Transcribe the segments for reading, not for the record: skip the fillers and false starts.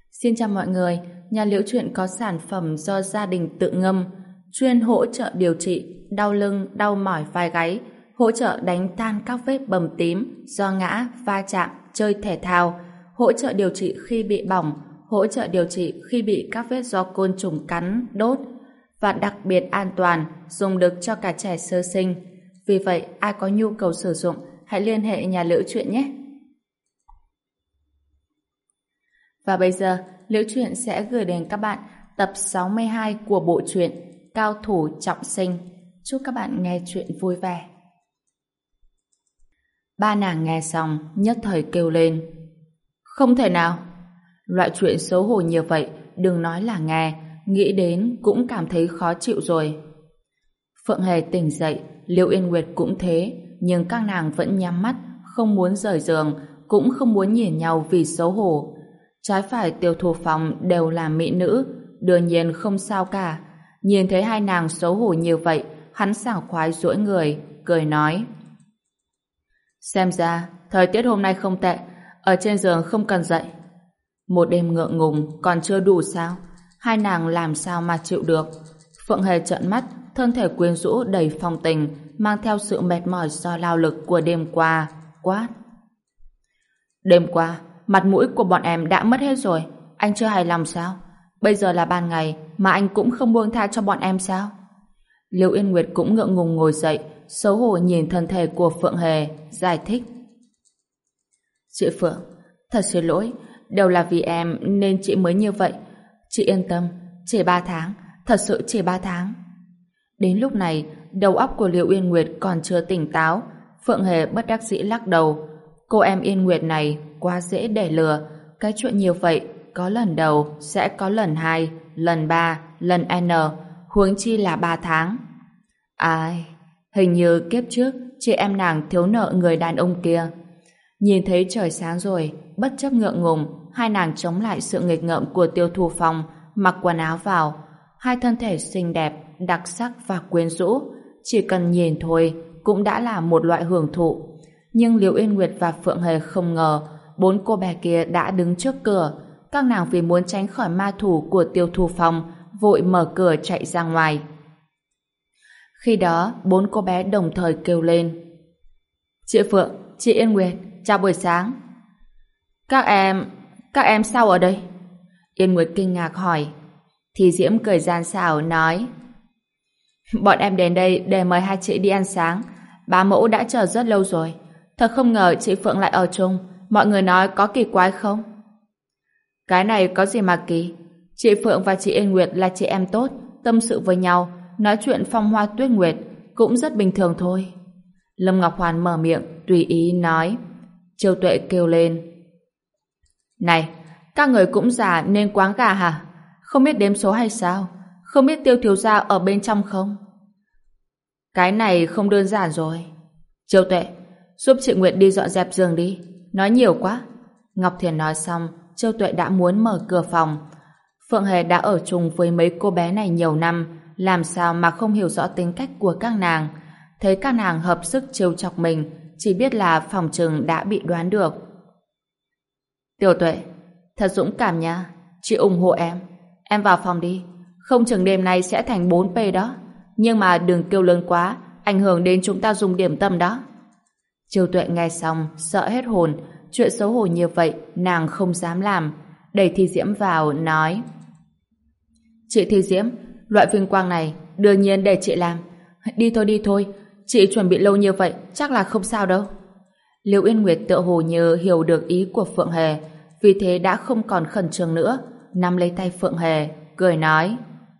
Xin chào mọi người, nhà Liễu Chuyện có sản phẩm do gia đình tự ngâm, chuyên hỗ trợ điều trị đau lưng, đau mỏi vai gáy, hỗ trợ đánh tan các vết bầm tím do ngã, va chạm, chơi thể thao, hỗ trợ điều trị khi bị bỏng, hỗ trợ điều trị khi bị các vết do côn trùng cắn, đốt, và đặc biệt an toàn, dùng được cho cả trẻ sơ sinh. Vì vậy, ai có nhu cầu sử dụng, hãy liên hệ nhà Liễu Chuyện nhé. Và bây giờ, Liễu Chuyện sẽ gửi đến các bạn tập 62 của bộ truyện Cao Thủ Trọng Sinh. Chúc các bạn nghe chuyện vui vẻ. Ba nàng nghe xong, nhất thời kêu lên. Không thể nào! Loại chuyện xấu hổ như vậy, đừng nói là nghe, nghĩ đến cũng cảm thấy khó chịu rồi. Phượng Hề tỉnh dậy, Liễu Yên Nguyệt cũng thế, nhưng các nàng vẫn nhắm mắt, không muốn rời giường, cũng không muốn nhìn nhau vì xấu hổ. Trái phải Tiêu Thu Phong đều là mỹ nữ, đương nhiên không sao cả. Nhìn thấy hai nàng xấu hổ như vậy, hắn sảng khoái duỗi người, cười nói. Xem ra, thời tiết hôm nay không tệ, ở trên giường không cần dậy. Một đêm ngượng ngùng còn chưa đủ sao? Hai nàng làm sao mà chịu được? Phượng Hề trợn mắt, thân thể quyến rũ đầy phong tình, mang theo sự mệt mỏi do lao lực của đêm qua, quát. Đêm qua, mặt mũi của bọn em đã mất hết rồi, anh chưa hài lòng sao? Bây giờ là ban ngày mà anh cũng không buông tha cho bọn em sao? Liễu Yên Nguyệt cũng ngượng ngùng ngồi dậy, xấu hổ nhìn thân thể của Phượng Hề, giải thích. Chị Phượng, thật xin lỗi, đều là vì em nên chị mới như vậy. Chị yên tâm, chỉ 3 tháng, thật sự chỉ 3 tháng. Đến lúc này, đầu óc của Liễu Yên Nguyệt còn chưa tỉnh táo, Phượng Hề bất đắc dĩ lắc đầu. Cô em Yên Nguyệt này quá dễ để lừa, cái chuyện như vậy có lần đầu sẽ có lần 2, lần 3, lần N, huống chi là 3 tháng. Ai, hình như kiếp trước chị em nàng thiếu nợ người đàn ông kia. Nhìn thấy trời sáng rồi, bất chấp ngượng ngùng, hai nàng chống lại sự nghịch ngợm của Tiêu Thu Phong, mặc quần áo vào. Hai thân thể xinh đẹp, đặc sắc và quyến rũ, chỉ cần nhìn thôi cũng đã là một loại hưởng thụ. Nhưng Liễu Yên Nguyệt và Phượng Hề không ngờ 4 cô bé kia đã đứng trước cửa. Các nàng vì muốn tránh khỏi ma thủ của Tiêu Thu Phong, vội mở cửa chạy ra ngoài. Khi đó, 4 cô bé đồng thời kêu lên. Chị Phượng, chị Yên Nguyệt, chào buổi sáng. Các em sao ở đây? Yên Nguyệt kinh ngạc hỏi. Thì Diễm cười gian xảo nói. Bọn em đến đây để mời hai chị đi ăn sáng. Bá mẫu đã chờ rất lâu rồi. Thật không ngờ chị Phượng lại ở chung. Mọi người nói có kỳ quái không? Cái này có gì mà kỳ? Chị Phượng và chị Yên Nguyệt là chị em tốt, tâm sự với nhau, nói chuyện phong hoa tuyết nguyệt, cũng rất bình thường thôi. Lâm Ngọc Hoàn mở miệng, tùy ý nói. Chiêu Tuệ kêu lên. Này, các người cũng già nên quáng gà hả? Không biết đếm số hay sao? Không biết Tiêu thiếu gia ở bên trong không? Cái này không đơn giản rồi. Chiêu Tuệ, giúp chị Nguyệt đi dọn dẹp giường đi. Nói nhiều quá. Ngọc Thiền nói xong, Chiêu Tuệ đã muốn mở cửa phòng. Phượng Hề đã ở chung với mấy cô bé này nhiều năm, làm sao mà không hiểu rõ tính cách của các nàng. Thấy các nàng hợp sức trêu chọc mình, chỉ biết là phòng trừng đã bị đoán được. Tiểu Tuệ, thật dũng cảm nha. Chị ủng hộ em. Em vào phòng đi. Không chừng đêm nay sẽ thành 4P đó. Nhưng mà đừng kêu lớn quá, ảnh hưởng đến chúng ta dùng điểm tâm đó. Chiêu Tuệ nghe xong, sợ hết hồn. Chuyện xấu hổ như vậy, nàng không dám làm. Đẩy Thi Diễm vào, nói. Chị Thi Diễm, loại vinh quang này, đương nhiên để chị làm. Đi thôi. Chị chuẩn bị lâu như vậy, chắc là không sao đâu. Liễu Yên Nguyệt tựa hồ như hiểu được ý của Phượng Hề, vì thế đã không còn khẩn trương nữa, nắm lấy tay Phượng Hề, cười nói.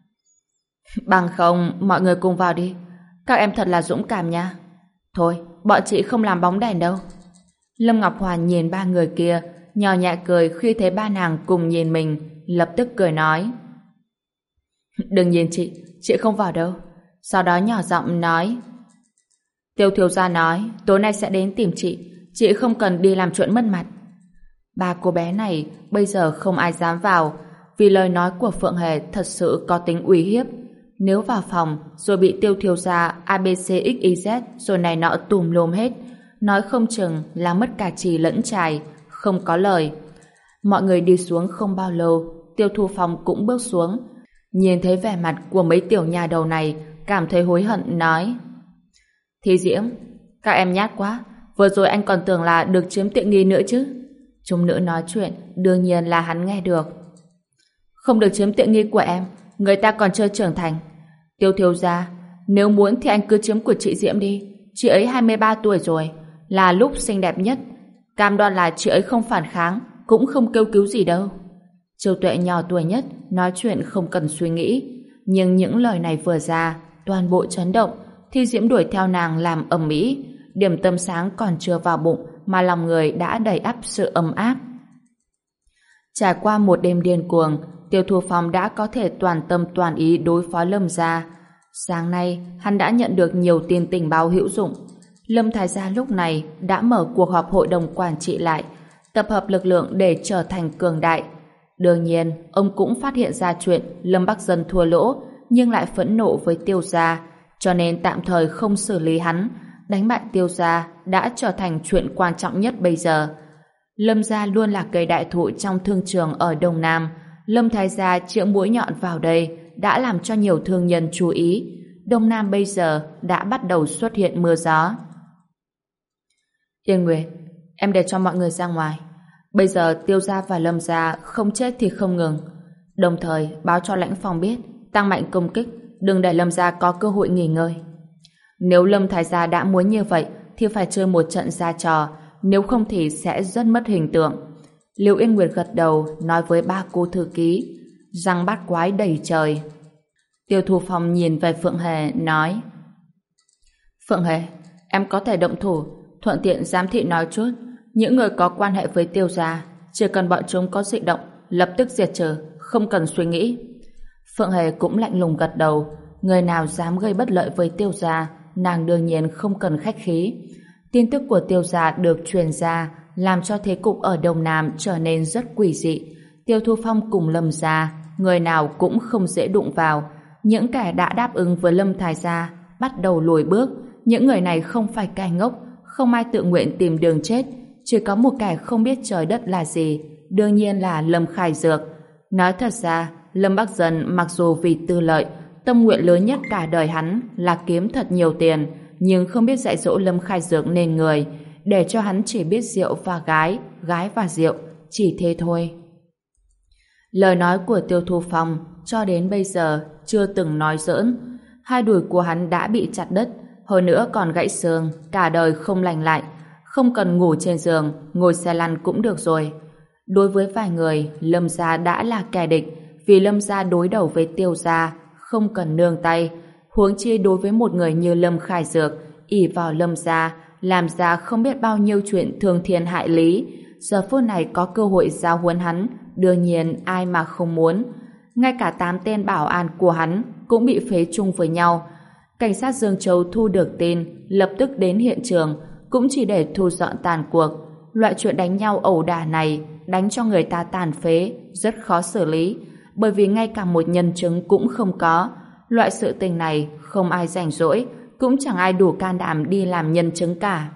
Bằng không, mọi người cùng vào đi. Các em thật là dũng cảm nha. Thôi, bọn chị không làm bóng đèn đâu. Lâm Ngọc Hoàn nhìn ba người kia, nhỏ nhẹ cười khi thấy ba nàng cùng nhìn mình, lập tức cười nói. Đừng nhìn chị không vào đâu. Sau đó nhỏ giọng nói. Tiêu thiếu gia nói tối nay sẽ đến tìm chị không cần đi làm chuyện mất mặt. Ba cô bé này bây giờ không ai dám vào, vì lời nói của Phượng Hề thật sự có tính uy hiếp. Nếu vào phòng rồi bị Tiêu thiếu gia ABCXYZ rồi này nọ tùm lum hết, nói không chừng là mất cả chì lẫn chài, không có lời. Mọi người đi xuống không bao lâu, Tiêu Thu Phong cũng bước xuống. Nhìn thấy vẻ mặt của mấy tiểu nhà đầu này, cảm thấy hối hận nói: Thi Diễm, các em nhát quá, vừa rồi anh còn tưởng là được chiếm tiện nghi nữa chứ. Chúng nữ nói chuyện, đương nhiên là hắn nghe được. Không được chiếm tiện nghi của em, người ta còn chưa trưởng thành. Tiêu thiếu gia, nếu muốn thì anh cứ chiếm của chị Diễm đi. Chị ấy 23 tuổi rồi, là lúc xinh đẹp nhất. Cam đoan là chị ấy không phản kháng, cũng không kêu cứu gì đâu. Châu Tuệ nhỏ tuổi nhất, nói chuyện không cần suy nghĩ. Nhưng những lời này vừa ra, toàn bộ chấn động. Thi Diễm đuổi theo nàng làm ầm ĩ. Điểm tâm sáng còn chưa vào bụng mà lòng người đã đầy ắp sự ấm áp. Trải qua một đêm điên cuồng, Tiêu Thu Phong đã có thể toàn tâm toàn ý đối phó Lâm gia. Sáng nay, hắn đã nhận được nhiều tin tình báo hữu dụng. Lâm Thái gia lúc này đã mở cuộc họp hội đồng quản trị lại, tập hợp lực lượng để trở thành cường đại. Đương nhiên, ông cũng phát hiện ra chuyện Lâm Bắc Dân thua lỗ, nhưng lại phẫn nộ với Tiêu gia, cho nên tạm thời không xử lý hắn. Đánh bại Tiêu gia đã trở thành chuyện quan trọng nhất bây giờ. Lâm gia luôn là cây đại thụ trong thương trường ở Đông Nam. Lâm Thái gia chĩa mũi nhọn vào đây đã làm cho nhiều thương nhân chú ý. Đông Nam bây giờ đã bắt đầu xuất hiện mưa gió. Yên Nguyệt, em để cho mọi người ra ngoài. Bây giờ Tiêu gia và Lâm gia không chết thì không ngừng. Đồng thời báo cho lãnh phòng biết, tăng mạnh công kích, đừng để Lâm gia có cơ hội nghỉ ngơi. Nếu Lâm Thái gia đã muốn như vậy thì phải chơi một trận ra trò, nếu không thì sẽ rất mất hình tượng. Liễu Yên Nguyệt gật đầu nói với ba cô thư ký, răng bát quái đầy trời. Tiêu Thu Phong nhìn về Phượng Hề nói: Phượng Hề, em có thể động thủ, thuận tiện giám thị nói chút, những người có quan hệ với Tiêu gia, chỉ cần bọn chúng có dị động, lập tức diệt trừ, không cần suy nghĩ. Phượng Hề cũng lạnh lùng gật đầu, người nào dám gây bất lợi với Tiêu gia, nàng đương nhiên không cần khách khí. Tin tức của Tiêu gia được truyền ra, làm cho thế cục ở Đông Nam trở nên rất quỷ dị. Tiêu Thu Phong cùng Lâm gia, người nào cũng không dễ đụng vào. Những kẻ đã đáp ứng với Lâm Thái gia bắt đầu lùi bước. Những người này không phải kẻ ngốc, không ai tự nguyện tìm đường chết. Chỉ có một kẻ không biết trời đất là gì, đương nhiên là Lâm Khải Dược. Nói thật ra, Lâm Bắc Dân mặc dù vì tư lợi, tâm nguyện lớn nhất cả đời hắn là kiếm thật nhiều tiền, nhưng không biết dạy dỗ Lâm Khải Dược nên người, để cho hắn chỉ biết rượu và gái, gái và rượu, chỉ thế thôi. Lời nói của Tiêu Thu Phong cho đến bây giờ chưa từng nói giỡn. Hai đùi của hắn đã bị chặt đứt, hơn nữa còn gãy xương, cả đời không lành lại. Không cần ngủ trên giường, ngồi xe lăn cũng được rồi. Đối với vài người, Lâm gia đã là kẻ địch, vì Lâm gia đối đầu với Tiêu gia, không cần nương tay. Huống chi đối với một người như Lâm Khải Dược, ỷ vào Lâm gia, làm ra không biết bao nhiêu chuyện thương thiên hại lý. Giờ phút này có cơ hội giáo huấn hắn, đương nhiên ai mà không muốn. Ngay cả 8 tên bảo an của hắn cũng bị phế chung với nhau. Cảnh sát Dương Châu thu được tin, lập tức đến hiện trường, cũng chỉ để thu dọn tàn cuộc. Loại chuyện đánh nhau ẩu đả này, đánh cho người ta tàn phế, rất khó xử lý, bởi vì ngay cả một nhân chứng cũng không có. Loại sự tình này không ai rảnh rỗi, cũng chẳng ai đủ can đảm đi làm nhân chứng cả.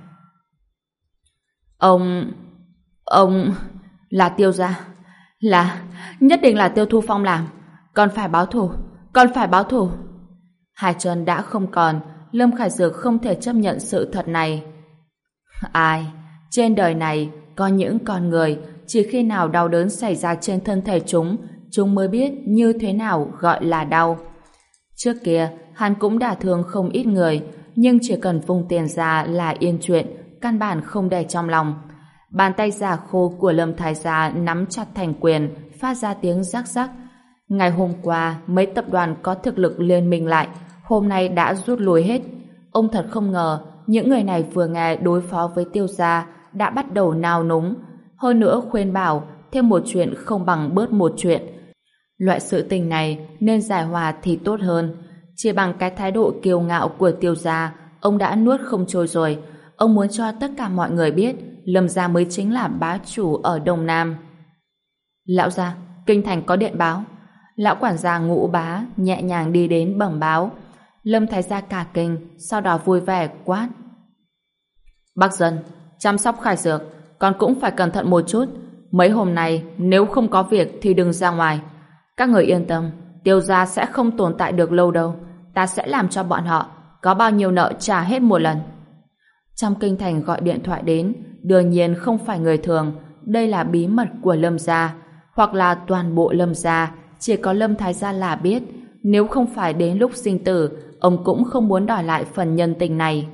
Ông là Tiêu gia, nhất định là Tiêu Thu Phong làm. Con phải báo thù. Hai chân đã không còn, Lâm Khải Dược không thể chấp nhận sự thật này. Ai? Trên đời này có những con người chỉ khi nào đau đớn xảy ra trên thân thể chúng mới biết như thế nào gọi là đau. Trước kia, hắn cũng đả thương không ít người, nhưng chỉ cần vung tiền ra là yên chuyện, căn bản không để trong lòng. Bàn tay già khô của Lâm Thái gia nắm chặt thành quyền, phát ra tiếng rắc rắc. Ngày hôm qua, mấy tập đoàn có thực lực liên minh lại, hôm nay đã rút lui hết. Ông thật không ngờ, những người này vừa nghe đối phó với Tiêu gia đã bắt đầu nao núng. Hơn nữa khuyên bảo, thêm một chuyện không bằng bớt một chuyện. Loại sự tình này nên giải hòa thì tốt hơn. Chỉ bằng cái thái độ kiêu ngạo của Tiêu gia, ông đã nuốt không trôi rồi. Ông muốn cho tất cả mọi người biết Lâm gia mới chính là bá chủ ở Đông Nam. Lão gia, kinh thành có điện báo. Lão quản gia Ngũ Bá nhẹ nhàng đi đến bẩm báo. Lâm Thái gia cả kinh, sau đó vui vẻ quát: Bắc Dân, chăm sóc Khải Dược, con cũng phải cẩn thận một chút. mấy hôm nay nếu không có việc thì đừng ra ngoài. Các người yên tâm, Tiêu gia sẽ không tồn tại được lâu đâu. Ta sẽ làm cho bọn họ có bao nhiêu nợ trả hết một lần. Trong kinh thành gọi điện thoại đến, đương nhiên không phải người thường, đây là bí mật của Lâm gia, hoặc là toàn bộ Lâm gia, chỉ có Lâm Thái gia là biết, nếu không phải đến lúc sinh tử, ông cũng không muốn đòi lại phần nhân tình này.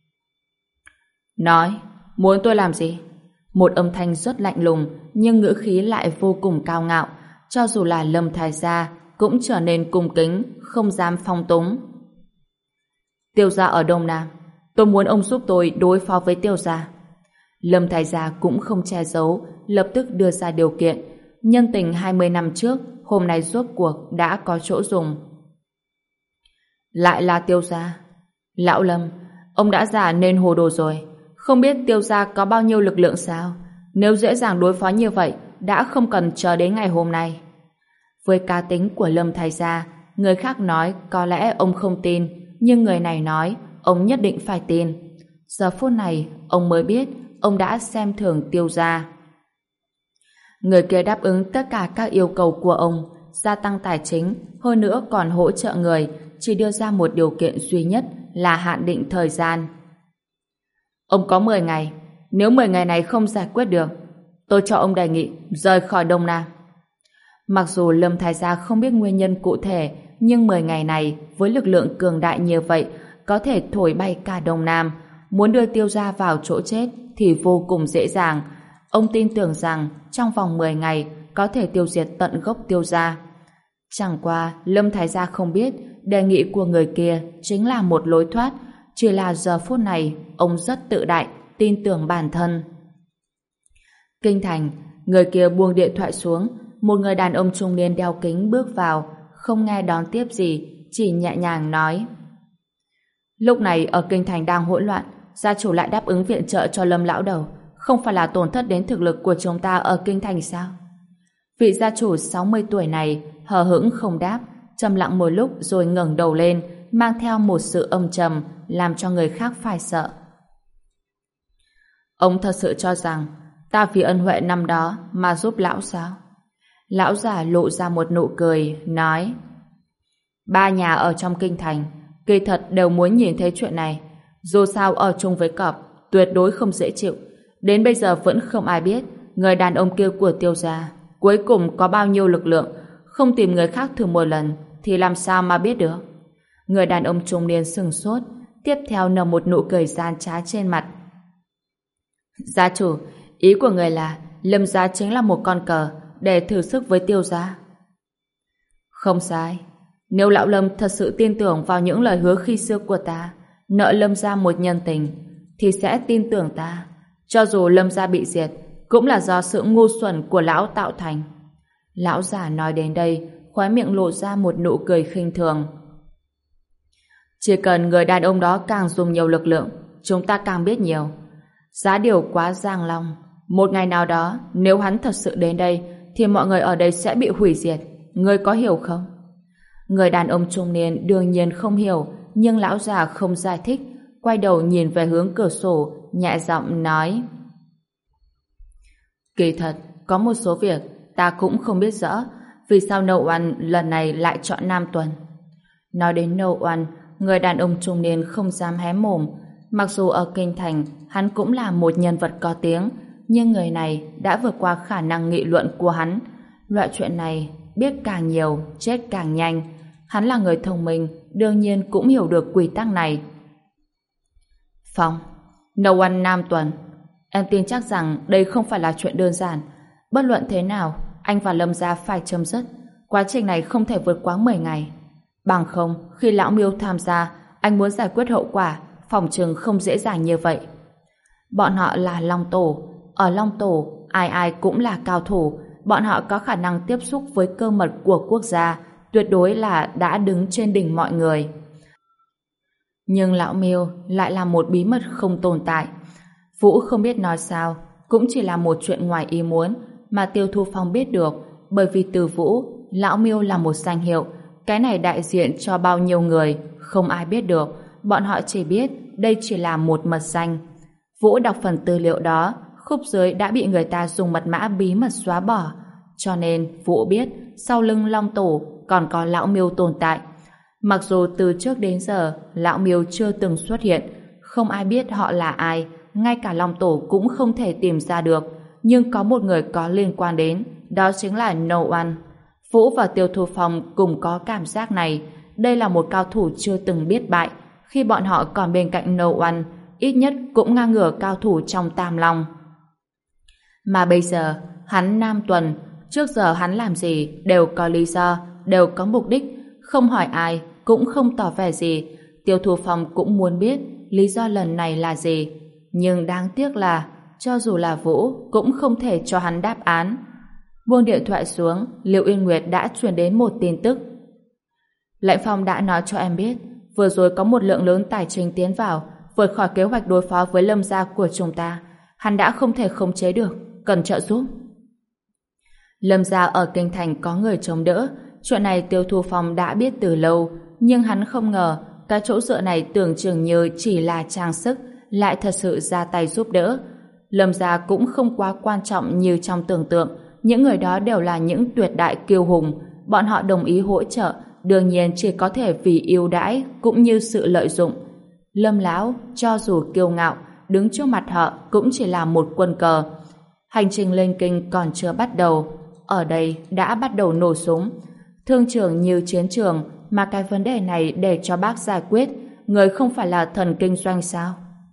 Nói, muốn tôi làm gì? Một âm thanh rất lạnh lùng, nhưng ngữ khí lại vô cùng cao ngạo, cho dù là Lâm Thái gia cũng trở nên cung kính, không dám phong túng. Tiêu gia ở Đông Nam, tôi muốn ông giúp tôi đối phó với Tiêu gia. Lâm Thái gia cũng không che giấu, lập tức đưa ra điều kiện. Nhân tình 20 năm trước, hôm nay rốt cuộc đã có chỗ dùng. Lại là Tiêu gia. Lão Lâm, ông đã già nên hồ đồ rồi. Không biết Tiêu gia có bao nhiêu lực lượng sao? Nếu dễ dàng đối phó như vậy, đã không cần chờ đến ngày hôm nay. Với cá tính của Lâm Thái gia, người khác nói có lẽ ông không tin, nhưng người này nói ông nhất định phải tin. Giờ phút này, ông mới biết ông đã xem thường Tiêu gia. Người kia đáp ứng tất cả các yêu cầu của ông, gia tăng tài chính, hơn nữa còn hỗ trợ người, chỉ đưa ra một điều kiện duy nhất là hạn định thời gian. Ông có 10 ngày, nếu 10 ngày này không giải quyết được, tôi cho ông đề nghị rời khỏi Đông Nam. Mặc dù Lâm Thái gia không biết nguyên nhân cụ thể, nhưng 10 ngày này với lực lượng cường đại như vậy có thể thổi bay cả Đông Nam. Muốn đưa Tiêu gia vào chỗ chết thì vô cùng dễ dàng. Ông tin tưởng rằng trong vòng 10 ngày có thể tiêu diệt tận gốc Tiêu gia. Chẳng qua Lâm Thái gia không biết đề nghị của người kia chính là một lối thoát, chỉ là giờ phút này ông rất tự đại, tin tưởng bản thân. Kinh thành, người kia buông điện thoại xuống, một người đàn ông trung niên đeo kính bước vào, không nghe đón tiếp gì, chỉ nhẹ nhàng nói: Lúc này ở kinh thành đang hỗn loạn, gia chủ lại đáp ứng viện trợ cho Lâm lão đầu, không phải là tổn thất đến thực lực của chúng ta ở kinh thành sao? Vị gia chủ 60 tuổi này hờ hững không đáp, trầm lặng một lúc rồi ngẩng đầu lên, mang theo một sự âm trầm làm cho người khác phải sợ. Ông thật sự cho rằng ta vì ân huệ năm đó mà giúp lão sao? Lão già lộ ra một nụ cười, nói: Ba nhà ở trong kinh thành kỳ thật đều muốn nhìn thấy chuyện này. Dù sao ở chung với cọp tuyệt đối không dễ chịu. Đến bây giờ vẫn không ai biết người đàn ông kia của Tiêu gia cuối cùng có bao nhiêu lực lượng. Không tìm người khác thử một lần thì làm sao mà biết được? Người đàn ông trung niên sừng sốt, tiếp theo nở một nụ cười gian trá trên mặt. Gia chủ, ý của người là Lâm gia chính là một con cờ để thử sức với Tiêu gia. Không sai. Nếu lão Lâm thật sự tin tưởng vào những lời hứa khi xưa của ta, nợ Lâm gia một nhân tình, thì sẽ tin tưởng ta. Cho dù Lâm gia bị diệt, cũng là do sự ngu xuẩn của lão tạo thành. Lão già nói đến đây, khóe miệng lộ ra một nụ cười khinh thường. Chỉ cần người đàn ông đó càng dùng nhiều lực lượng, chúng ta càng biết nhiều. Giá điều quá giang long. Một ngày nào đó, nếu hắn thật sự đến đây, thì mọi người ở đây sẽ bị hủy diệt. Ngươi có hiểu không? Người đàn ông trung niên đương nhiên không hiểu, nhưng lão già không giải thích, quay đầu nhìn về hướng cửa sổ, nhẹ giọng nói: Kỳ thật, có một số việc ta cũng không biết rõ vì sao No One lần này lại chọn Nam Tuần. Nói đến No One, người đàn ông trung niên không dám hé mồm. Mặc dù ở kinh thành hắn cũng là một nhân vật có tiếng, nhưng người này đã vượt qua khả năng nghị luận của hắn. Loại chuyện này biết càng nhiều chết càng nhanh. Hắn là người thông minh, đương nhiên cũng hiểu được quy tắc này. Phong, No One Nam Tuần, em tin chắc rằng đây không phải là chuyện đơn giản. Bất luận thế nào, anh và Lâm gia phải chấm dứt. Quá trình này không thể vượt quá 10 ngày. Bằng không, khi lão Miêu tham gia, anh muốn giải quyết hậu quả, phòng chừng không dễ dàng như vậy. Bọn họ là Long Tổ. Ở Long Tổ, ai ai cũng là cao thủ. Bọn họ có khả năng tiếp xúc với cơ mật của quốc gia, tuyệt đối là đã đứng trên đỉnh mọi người. Nhưng lão Miêu lại là một bí mật không tồn tại. Vũ không biết nói sao, cũng chỉ là một chuyện ngoài ý muốn mà Tiêu Thu Phong biết được, bởi vì từ Vũ, lão Miêu là một danh hiệu. Cái này đại diện cho bao nhiêu người, không ai biết được. Bọn họ chỉ biết đây chỉ là một mật danh. Vũ đọc phần tư liệu đó, khúc dưới đã bị người ta dùng mật mã bí mật xóa bỏ. Cho nên Vũ biết sau lưng Long Tổ còn có Lão Miêu tồn tại. Mặc dù từ trước đến giờ Lão Miêu chưa từng xuất hiện, không ai biết họ là ai, ngay cả Long Tổ cũng không thể tìm ra được, nhưng có một người có liên quan đến, đó chính là No One. Vũ và Tiêu Thu Phong cùng có cảm giác này. Đây là một cao thủ chưa từng biết bại. Khi bọn họ còn bên cạnh No One, ít nhất cũng ngang ngửa cao thủ trong Tam Long. Mà bây giờ, hắn Nam Tuần, trước giờ hắn làm gì đều có lý do, đều có mục đích, không hỏi ai, cũng không tỏ vẻ gì. Tiêu Thu Phong cũng muốn biết lý do lần này là gì. Nhưng đáng tiếc là, cho dù là Vũ, cũng không thể cho hắn đáp án. Buông điện thoại xuống, Liệu Yên Nguyệt đã truyền đến một tin tức. Lãnh Phong đã nói cho em biết, vừa rồi có một lượng lớn tài chính tiến vào, vượt khỏi kế hoạch đối phó với Lâm gia của chúng ta. Hắn đã không thể khống chế được, cần trợ giúp. Lâm gia ở kinh thành có người chống đỡ, chuyện này Tiêu Thu Phong đã biết từ lâu, nhưng hắn không ngờ cái chỗ dựa này tưởng chừng như chỉ là trang sức, lại thật sự ra tay giúp đỡ. Lâm gia cũng không quá quan trọng như trong tưởng tượng, những người đó đều là những tuyệt đại kiêu hùng, bọn họ đồng ý hỗ trợ, đương nhiên chỉ có thể vì ưu đãi cũng như sự lợi dụng. Lâm lão cho dù kiêu ngạo, đứng trước mặt họ cũng chỉ là một quân cờ. Hành trình lên kinh còn chưa bắt đầu, ở đây đã bắt đầu nổ súng. Thương trường như chiến trường, mà cái vấn đề này để cho bác giải quyết, người không phải là thần kinh doanh sao?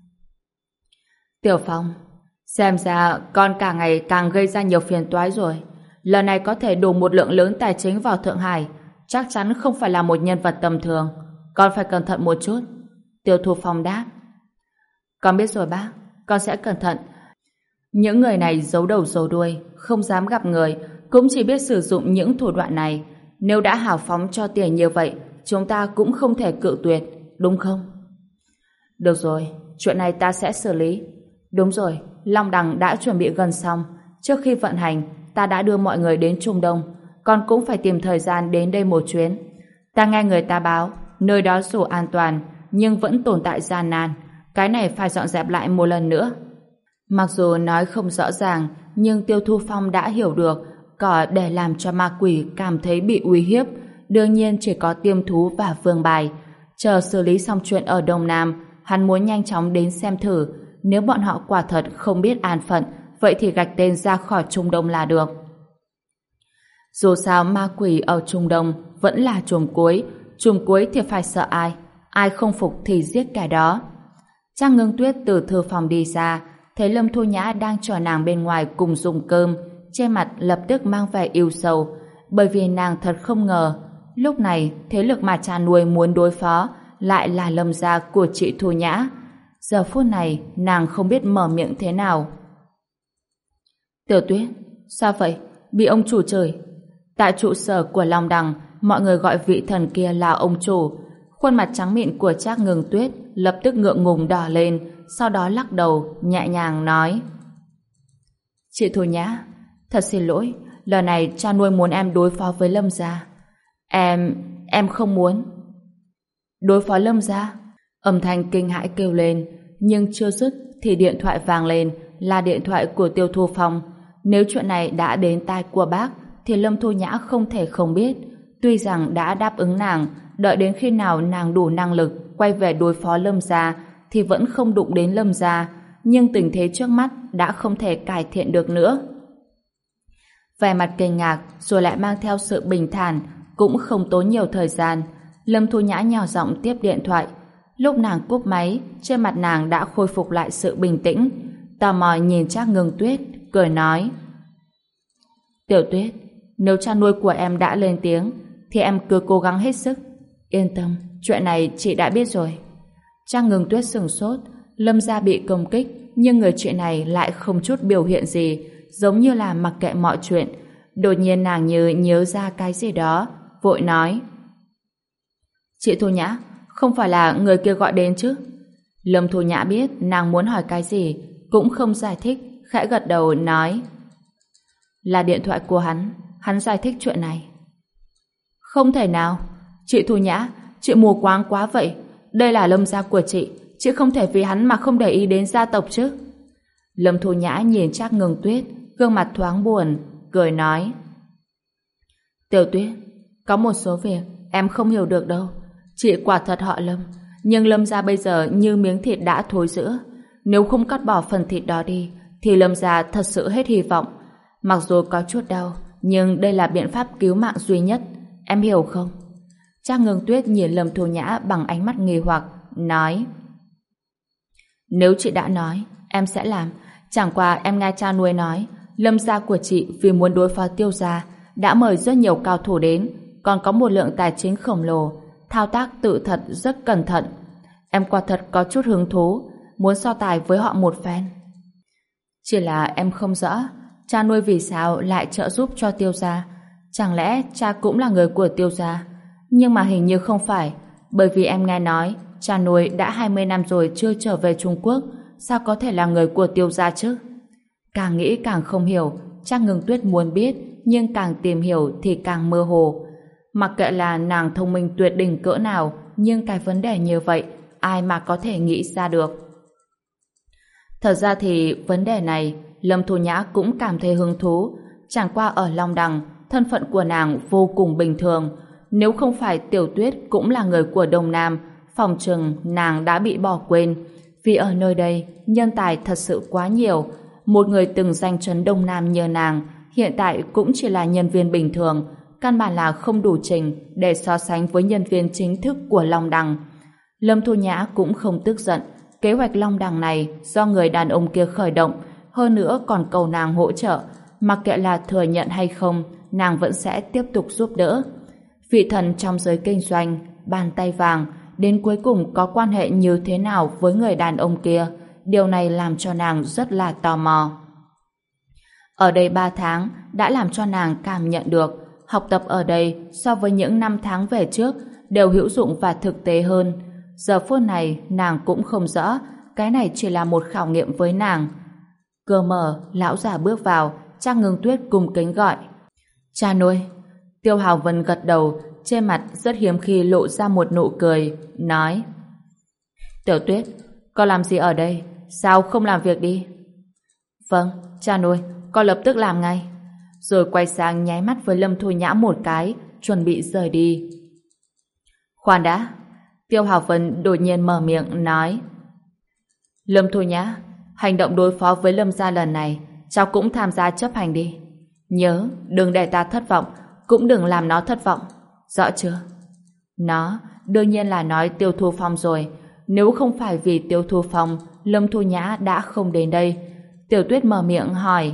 Tiểu Phong, xem ra con càng ngày càng gây ra nhiều phiền toái rồi. Lần này có thể đổ một lượng lớn tài chính vào Thượng Hải, chắc chắn không phải là một nhân vật tầm thường. Con phải cẩn thận một chút. Tiêu Thu Phong đáp. Con biết rồi bác, con sẽ cẩn thận. Những người này giấu đầu giấu đuôi, không dám gặp người, cũng chỉ biết sử dụng những thủ đoạn này. Nếu đã hào phóng cho tiền như vậy, chúng ta cũng không thể cự tuyệt, đúng không? Được rồi, chuyện này ta sẽ xử lý. Đúng rồi, Long Đằng đã chuẩn bị gần xong. Trước khi vận hành, ta đã đưa mọi người đến Trung Đông. Con cũng phải tìm thời gian đến đây một chuyến. Ta nghe người ta báo, nơi đó dù an toàn, nhưng vẫn tồn tại gian nan. Cái này phải dọn dẹp lại một lần nữa. Mặc dù nói không rõ ràng, nhưng Tiêu Thu Phong đã hiểu được, có để làm cho ma quỷ cảm thấy bị uy hiếp, đương nhiên chỉ có Tiêm Thú và Vương Bài. Chờ xử lý xong chuyện ở Đông Nam, hắn muốn nhanh chóng đến xem thử. Nếu bọn họ quả thật không biết an phận, vậy thì gạch tên ra khỏi Trung Đông là được. Dù sao ma quỷ ở Trung Đông vẫn là chùm cuối thì phải sợ ai, ai không phục thì giết kẻ đó. Trang Ngưng Tuyết từ thư phòng đi ra, thấy Lâm Thu Nhã đang chờ nàng bên ngoài cùng dùng cơm, trên mặt lập tức mang vẻ ưu sầu, bởi vì nàng thật không ngờ, lúc này thế lực mà cha nuôi muốn đối phó lại là Lâm gia của chị Thu Nhã. Giờ phút này nàng không biết mở miệng thế nào. Tiểu Tuyết, sao vậy? Bị ông chủ chửi. Tại trụ sở của Long Đằng, mọi người gọi vị thần kia là ông chủ. Khuôn mặt trắng mịn của Trác Ngưng Tuyết lập tức ngượng ngùng đỏ lên, sau đó lắc đầu, nhẹ nhàng nói: Chị Thu Nhã, thật xin lỗi, lần này cha nuôi muốn em đối phó với Lâm gia. Em không muốn. Đối phó Lâm gia? Âm thanh kinh hãi kêu lên, nhưng chưa dứt thì điện thoại vang lên, là điện thoại của Tiêu Thu Phong. Nếu chuyện này đã đến tai của bác, thì Lâm Thu Nhã không thể không biết. Tuy rằng đã đáp ứng nàng, đợi đến khi nào nàng đủ năng lực quay về đối phó Lâm gia thì vẫn không đụng đến Lâm gia, nhưng tình thế trước mắt đã không thể cải thiện được nữa. Vẻ mặt kinh ngạc rồi lại mang theo sự bình thản, cũng không tốn nhiều thời gian, Lâm Thu Nhã nhỏ giọng tiếp điện thoại. Lúc nàng cúp máy, trên mặt nàng đã khôi phục lại sự bình tĩnh, tò mò nhìn Trác Ngưng Tuyết, cười nói: Tiểu Tuyết, nếu cha nuôi của em đã lên tiếng thì em cứ cố gắng hết sức. Yên tâm, chuyện này chị đã biết rồi. Trác Ngưng Tuyết sửng sốt, Lâm gia bị công kích, nhưng người chị này lại không chút biểu hiện gì, giống như là mặc kệ mọi chuyện. Đột nhiên nàng như nhớ ra cái gì đó, vội nói: Chị Thu Nhã, không phải là người kia gọi đến chứ? Lâm Thu Nhã biết nàng muốn hỏi cái gì, cũng không giải thích, khẽ gật đầu nói: Là điện thoại của hắn giải thích chuyện này. Không thể nào, chị Thu Nhã, chị mù quáng quá vậy. Đây là Lâm gia của chị không thể vì hắn mà không để ý đến gia tộc chứ. Lâm Thu Nhã nhìn Trác Ngưng Tuyết, gương mặt thoáng buồn, cười nói: Tiểu Tuyết, có một số việc em không hiểu được đâu. Chị quả thật họ Lâm, nhưng Lâm gia bây giờ như miếng thịt đã thối rữa. Nếu không cắt bỏ phần thịt đó đi, thì Lâm gia thật sự hết hy vọng. Mặc dù có chút đau, nhưng đây là biện pháp cứu mạng duy nhất. Em hiểu không? Trác Ngưng Tuyết nhìn Lâm Thu Nhã bằng ánh mắt nghi hoặc, nói: Nếu chị đã nói, em sẽ làm. Chẳng qua em nghe cha nuôi nói, Lâm gia của chị vì muốn đối phó Tiêu gia đã mời rất nhiều cao thủ đến, còn có một lượng tài chính khổng lồ, thao tác tự thật rất cẩn thận. Em quả thật có chút hứng thú, muốn so tài với họ một phen. Chỉ là em không rõ, cha nuôi vì sao lại trợ giúp cho Tiêu gia? Chẳng lẽ cha cũng là người của Tiêu gia? Nhưng mà hình như không phải, bởi vì em nghe nói cha nuôi đã 20 năm rồi chưa trở về Trung Quốc, sao có thể là người của Tiêu gia chứ? Càng nghĩ càng không hiểu, Trác Ngưng Tuyết muốn biết, nhưng càng tìm hiểu thì càng mơ hồ. Mặc kệ là nàng thông minh tuyệt đỉnh cỡ nào, nhưng cái vấn đề như vậy, ai mà có thể nghĩ ra được? Thật ra thì vấn đề này, Lâm Thu Nhã cũng cảm thấy hứng thú. Chẳng qua ở Long Đằng, thân phận của nàng vô cùng bình thường. Nếu không phải Tiểu Tuyết cũng là người của Đông Nam, phòng chừng nàng đã bị bỏ quên. Vì ở nơi đây, nhân tài thật sự quá nhiều. Một người từng danh chấn Đông Nam như nàng, hiện tại cũng chỉ là nhân viên bình thường, căn bản là không đủ trình để so sánh với nhân viên chính thức của Long Đằng. Lâm Thu Nhã cũng không tức giận. Kế hoạch Long Đằng này do người đàn ông kia khởi động, hơn nữa còn cầu nàng hỗ trợ. Mặc kệ là thừa nhận hay không, nàng vẫn sẽ tiếp tục giúp đỡ. Vị thần trong giới kinh doanh, bàn tay vàng, đến cuối cùng có quan hệ như thế nào với người đàn ông kia, điều này làm cho nàng rất là tò mò. Ở đây 3 tháng đã làm cho nàng cảm nhận được học tập ở đây so với những 5 tháng về trước đều hữu dụng và thực tế hơn. Giờ phút này nàng cũng không rõ cái này chỉ là một khảo nghiệm với nàng. Cửa mở, lão già bước vào, Trác Ngưng Tuyết cung kính gọi: Cha nuôi. Tiêu Hào Vân gật đầu, trên mặt rất hiếm khi lộ ra một nụ cười, nói: Tiểu Tuyết, con làm gì ở đây? Sao không làm việc đi? Vâng, cha nuôi, con lập tức làm ngay. Rồi quay sang nháy mắt với Lâm Thu Nhã một cái, chuẩn bị rời đi. Khoan đã. Tiêu Hào Vân đột nhiên mở miệng nói: Lâm Thu Nhã, hành động đối phó với Lâm gia lần này cháu cũng tham gia chấp hành đi. Nhớ, đừng để ta thất vọng, cũng đừng làm nó thất vọng. Rõ chưa? Nó đương nhiên là nói Tiêu Thu Phong rồi. Nếu không phải vì Tiêu Thu Phong, Lâm Thu Nhã đã không đến đây. Tiểu Tuyết mở miệng hỏi: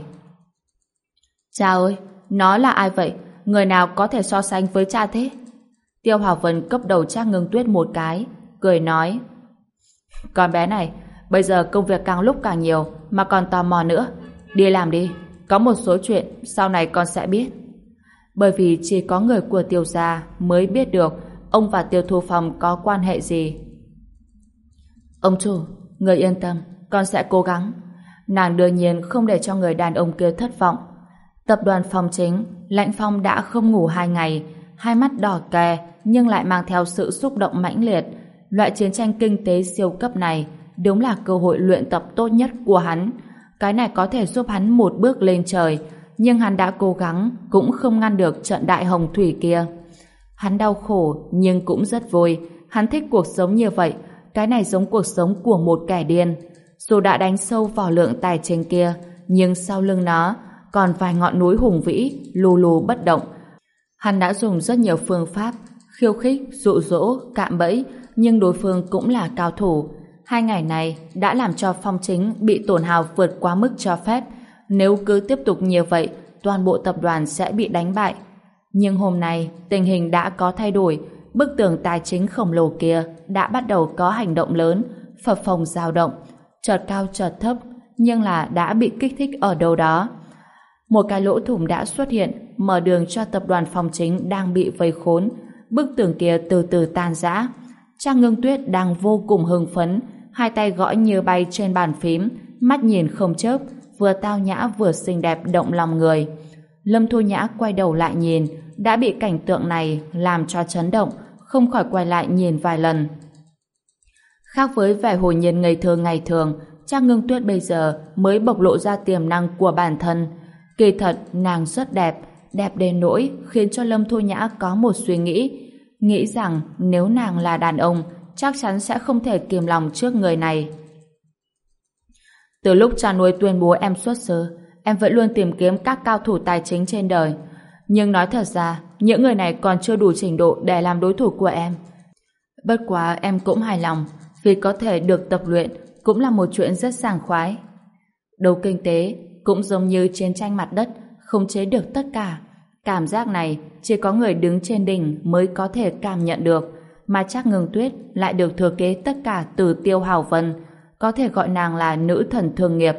Cha ơi, nó là ai vậy? Người nào có thể so sánh với cha thế? Tiêu Hào Vân cấp đầu Trác Ngưng Tuyết một cái, cười nói: Con bé này, bây giờ công việc càng lúc càng nhiều, mà còn tò mò nữa. Đi làm đi, có một số chuyện sau này con sẽ biết. Bởi vì chỉ có người của Tiêu gia mới biết được ông và Tiêu Thu Phong có quan hệ gì. Ông chủ, người yên tâm, con sẽ cố gắng. Nàng đương nhiên không để cho người đàn ông kia thất vọng. Tập đoàn Phong Chính, Lãnh Phong đã không ngủ 2 ngày, hai mắt đỏ kè nhưng lại mang theo sự xúc động mãnh liệt. Loại chiến tranh kinh tế siêu cấp này đúng là cơ hội luyện tập tốt nhất của hắn. Cái này có thể giúp hắn một bước lên trời, nhưng hắn đã cố gắng cũng không ngăn được trận đại hồng thủy kia. Hắn đau khổ nhưng cũng rất vui. Hắn thích cuộc sống như vậy. Cái này giống cuộc sống của một kẻ điên. Dù đã đánh sâu vào lượng tài chính kia, nhưng sau lưng nó còn vài ngọn núi hùng vĩ lù lù bất động. Hắn đã dùng rất nhiều phương pháp khiêu khích, dụ dỗ, cạm bẫy, nhưng đối phương cũng là cao thủ. 2 ngày này đã làm cho Phong Chính bị tổn hao vượt quá mức cho phép. Nếu cứ tiếp tục như vậy, toàn bộ tập đoàn sẽ bị đánh bại. Nhưng hôm nay, tình hình đã có thay đổi. Bức tường tài chính khổng lồ kia đã bắt đầu có hành động lớn, phập phồng dao động, chợt cao chợt thấp, nhưng là đã bị kích thích ở đâu đó. Một cái lỗ thủng đã xuất hiện, mở đường cho tập đoàn Phong Chính đang bị vây khốn. Bức tường kia từ từ tan rã. Trác Ngưng Tuyết đang vô cùng hưng phấn, hai tay gõ như bay trên bàn phím, mắt nhìn không chớp, vừa tao nhã vừa xinh đẹp động lòng người. Lâm Thu Nhã quay đầu lại nhìn, đã bị cảnh tượng này làm cho chấn động, không khỏi quay lại nhìn vài lần. Khác với vẻ hồn nhiên ngây thơ ngày thường, Trác Ngưng Tuyết bây giờ mới bộc lộ ra tiềm năng của bản thân. Kỳ thật nàng rất đẹp, đẹp đến nỗi khiến cho Lâm Thu Nhã có một suy nghĩ rằng nếu nàng là đàn ông chắc chắn sẽ không thể kiềm lòng trước người này. Từ lúc cha nuôi tuyên bố em xuất sư, em vẫn luôn tìm kiếm các cao thủ tài chính trên đời. Nhưng nói thật ra, những người này còn chưa đủ trình độ để làm đối thủ của em. Bất quá em cũng hài lòng, vì có thể được tập luyện cũng là một chuyện rất sảng khoái. Đấu kinh tế cũng giống như chiến tranh mặt đất, khống chế được tất cả. Cảm giác này chỉ có người đứng trên đỉnh mới có thể cảm nhận được, mà Trác Ngưng Tuyết lại được thừa kế tất cả từ Tiêu Hào Vân, có thể gọi nàng là nữ thần thương nghiệp.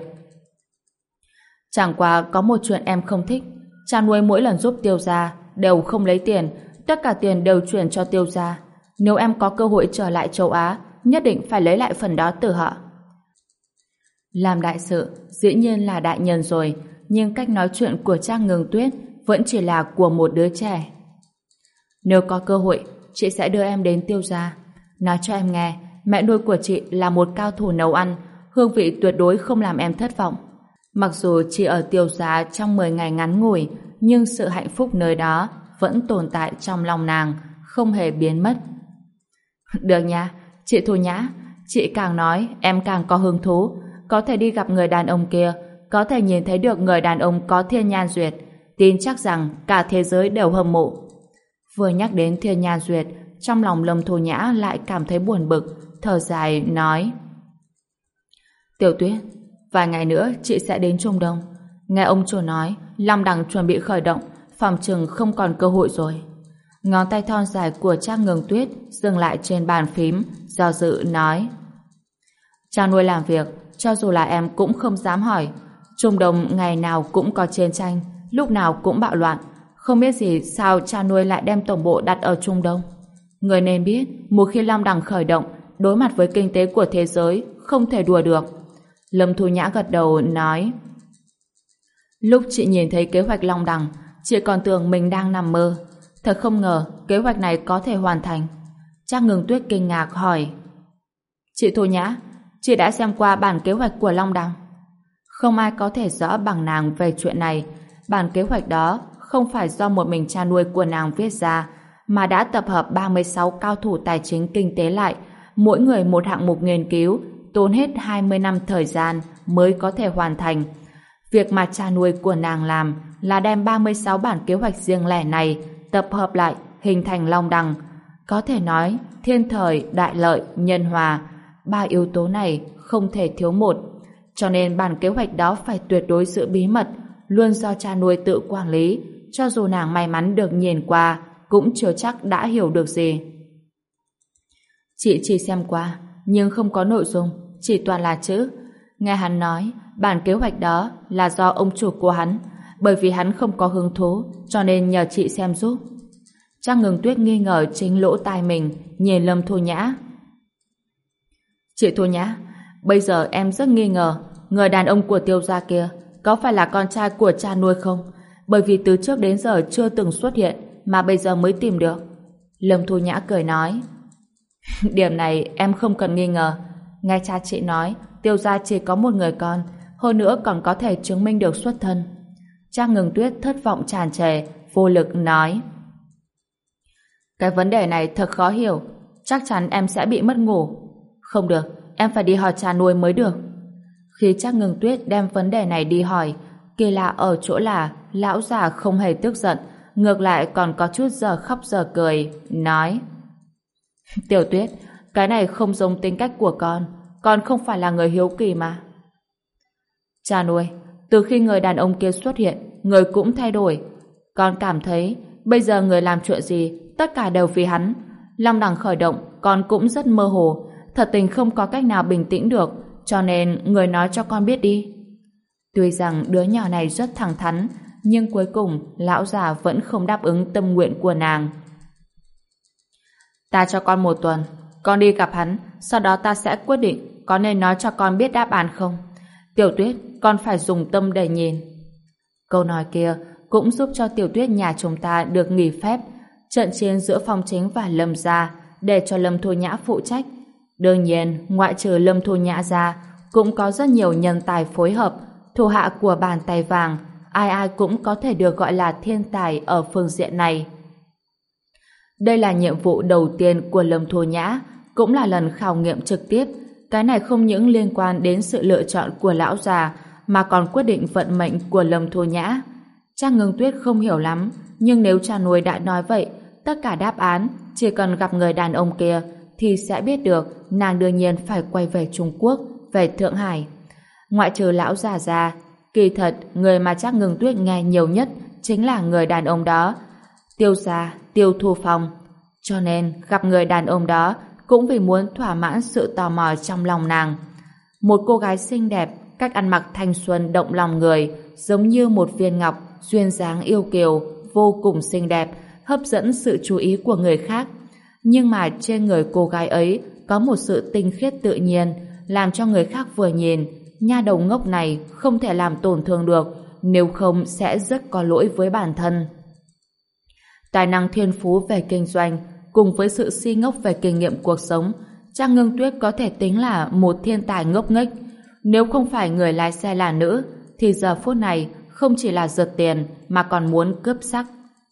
Chẳng qua có một chuyện em không thích, cha nuôi mỗi lần giúp Tiêu gia đều không lấy tiền, tất cả tiền đều chuyển cho Tiêu gia. Nếu em có cơ hội trở lại châu Á, nhất định phải lấy lại phần đó từ họ. Làm đại sự dĩ nhiên là đại nhân rồi, nhưng cách nói chuyện của Trác Ngưng Tuyết vẫn chỉ là của một đứa trẻ. Nếu có cơ hội, chị sẽ đưa em đến Tiêu gia. Nói cho em nghe, mẹ nuôi của chị là một cao thủ nấu ăn, hương vị tuyệt đối không làm em thất vọng. Mặc dù chỉ ở Tiêu gia trong 10 ngày ngắn ngủi, nhưng sự hạnh phúc nơi đó vẫn tồn tại trong lòng nàng, không hề biến mất. Được nha, chị Thu Nhã, chị càng nói em càng có hứng thú, có thể đi gặp người đàn ông kia, có thể nhìn thấy được người đàn ông có thiên nhan duyệt, tin chắc rằng cả thế giới đều hâm mộ. Vừa nhắc đến thiên nhan duyệt, trong lòng Lâm Thu Nhã lại cảm thấy buồn bực, thở dài nói: Tiểu Tuyết, vài ngày nữa chị sẽ đến Trung Đông. Nghe ông chủ nói Long Đằng chuẩn bị khởi động, phòng chừng không còn cơ hội rồi. Ngón tay thon dài của Trác Ngưng Tuyết dừng lại trên bàn phím, do dự nói: Cha nuôi làm việc, cho dù là em cũng không dám hỏi. Trung Đông ngày nào cũng có chiến tranh, lúc nào cũng bạo loạn, không biết gì sao cha nuôi lại đem tổng bộ đặt ở Trung Đông. Người nên biết, một khi Long Đằng khởi động, đối mặt với kinh tế của thế giới, không thể đùa được. Lâm Thu Nhã gật đầu nói: Lúc chị nhìn thấy kế hoạch Long Đằng, chị còn tưởng mình đang nằm mơ. Thật không ngờ kế hoạch này có thể hoàn thành. Trác Ngưng Tuyết kinh ngạc hỏi: Chị Thu Nhã, chị đã xem qua bản kế hoạch của Long Đằng? Không ai có thể rõ bằng nàng về chuyện này. Bản kế hoạch đó không phải do một mình cha nuôi của nàng viết ra, mà đã tập hợp 36 cao thủ tài chính kinh tế lại, mỗi người một hạng mục nghiên cứu, tốn hết 20 năm thời gian mới có thể hoàn thành. Việc mà cha nuôi của nàng làm là đem 36 bản kế hoạch riêng lẻ này tập hợp lại hình thành Long Đằng. Có thể nói thiên thời, đại lợi, nhân hòa, ba yếu tố này không thể thiếu một. Cho nên bản kế hoạch đó phải tuyệt đối giữ bí mật, luôn do cha nuôi tự quản lý. Cho dù nàng may mắn được nhìn qua, cũng chưa chắc đã hiểu được gì. Chị chỉ xem qua, nhưng không có nội dung, chỉ toàn là chữ. Nghe hắn nói, bản kế hoạch đó là do ông chủ của hắn, bởi vì hắn không có hứng thú, cho nên nhờ chị xem giúp. Trác Ngưng Tuyết nghi ngờ chính lỗ tai mình, nhìn Lâm Thu Nhã. Chị Thu Nhã, bây giờ em rất nghi ngờ người đàn ông của Tiêu gia kia có phải là con trai của cha nuôi không? Bởi vì từ trước đến giờ chưa từng xuất hiện, mà bây giờ mới tìm được. Lâm Thu Nhã cười nói: Điểm này em không cần nghi ngờ. Nghe cha chị nói, Tiêu gia chỉ có một người con, hơn nữa còn có thể chứng minh được xuất thân. Trác Ngưng Tuyết thất vọng tràn trề, vô lực nói: Cái vấn đề này thật khó hiểu, chắc chắn em sẽ bị mất ngủ. Không được, em phải đi hỏi cha nuôi mới được. Khi Trác Ngưng Tuyết đem vấn đề này đi hỏi, kỳ lạ ở chỗ là lão già không hề tức giận, ngược lại còn có chút giờ khóc giờ cười, nói: Tiểu Tuyết, cái này không giống tính cách của con không phải là người hiếu kỳ mà. Cha nuôi, từ khi người đàn ông kia xuất hiện, người cũng thay đổi. Con cảm thấy bây giờ người làm chuyện gì tất cả đều vì hắn. Long Đằng khởi động con cũng rất mơ hồ, thật tình không có cách nào bình tĩnh được, cho nên người nói cho con biết đi. Tuy rằng đứa nhỏ này rất thẳng thắn, nhưng cuối cùng lão già vẫn không đáp ứng tâm nguyện của nàng. Ta cho con 1 tuần, con đi gặp hắn, sau đó ta sẽ quyết định có nên nói cho con biết đáp án không. Tiểu Tuyết, con phải dùng tâm để nhìn. Câu nói kia cũng giúp cho Tiểu Tuyết nhà chúng ta được nghỉ phép. Trận chiến giữa Phong Chính và Lâm gia để cho Lâm Thu Nhã phụ trách. Đương nhiên, ngoại trừ Lâm Thu Nhã ra, cũng có rất nhiều nhân tài phối hợp, thủ hạ của bàn tay vàng, ai ai cũng có thể được gọi là thiên tài ở phương diện này. Đây là nhiệm vụ đầu tiên của Lâm Thu Nhã, cũng là lần khảo nghiệm trực tiếp. Cái này không những liên quan đến sự lựa chọn của lão già, mà còn quyết định vận mệnh của Lâm Thu Nhã. Trang Ngưng Tuyết không hiểu lắm, nhưng nếu cha nuôi đã nói vậy, tất cả đáp án chỉ cần gặp người đàn ông kia thì sẽ biết được nàng đương nhiên phải quay về Trung Quốc, về Thượng Hải. Ngoại trừ lão già ra, kỳ thật người mà Trác Ngưng Tuyết nghe nhiều nhất chính là người đàn ông đó, Tiêu gia, Tiêu Thu Phong. Cho nên gặp người đàn ông đó cũng vì muốn thỏa mãn sự tò mò trong lòng nàng. Một cô gái xinh đẹp, cách ăn mặc thanh xuân động lòng người, giống như một viên ngọc, duyên dáng yêu kiều, vô cùng xinh đẹp, hấp dẫn sự chú ý của người khác. Nhưng mà trên người cô gái ấy có một sự tinh khiết tự nhiên, làm cho người khác vừa nhìn, nha đầu ngốc này không thể làm tổn thương được, nếu không sẽ rất có lỗi với bản thân. Tài năng thiên phú về kinh doanh cùng với sự si ngốc về kinh nghiệm cuộc sống, Trang Ngưng Tuyết có thể tính là một thiên tài ngốc nghếch. Nếu không phải người lái xe là nữ, thì giờ phút này không chỉ là giật tiền mà còn muốn cướp sắc.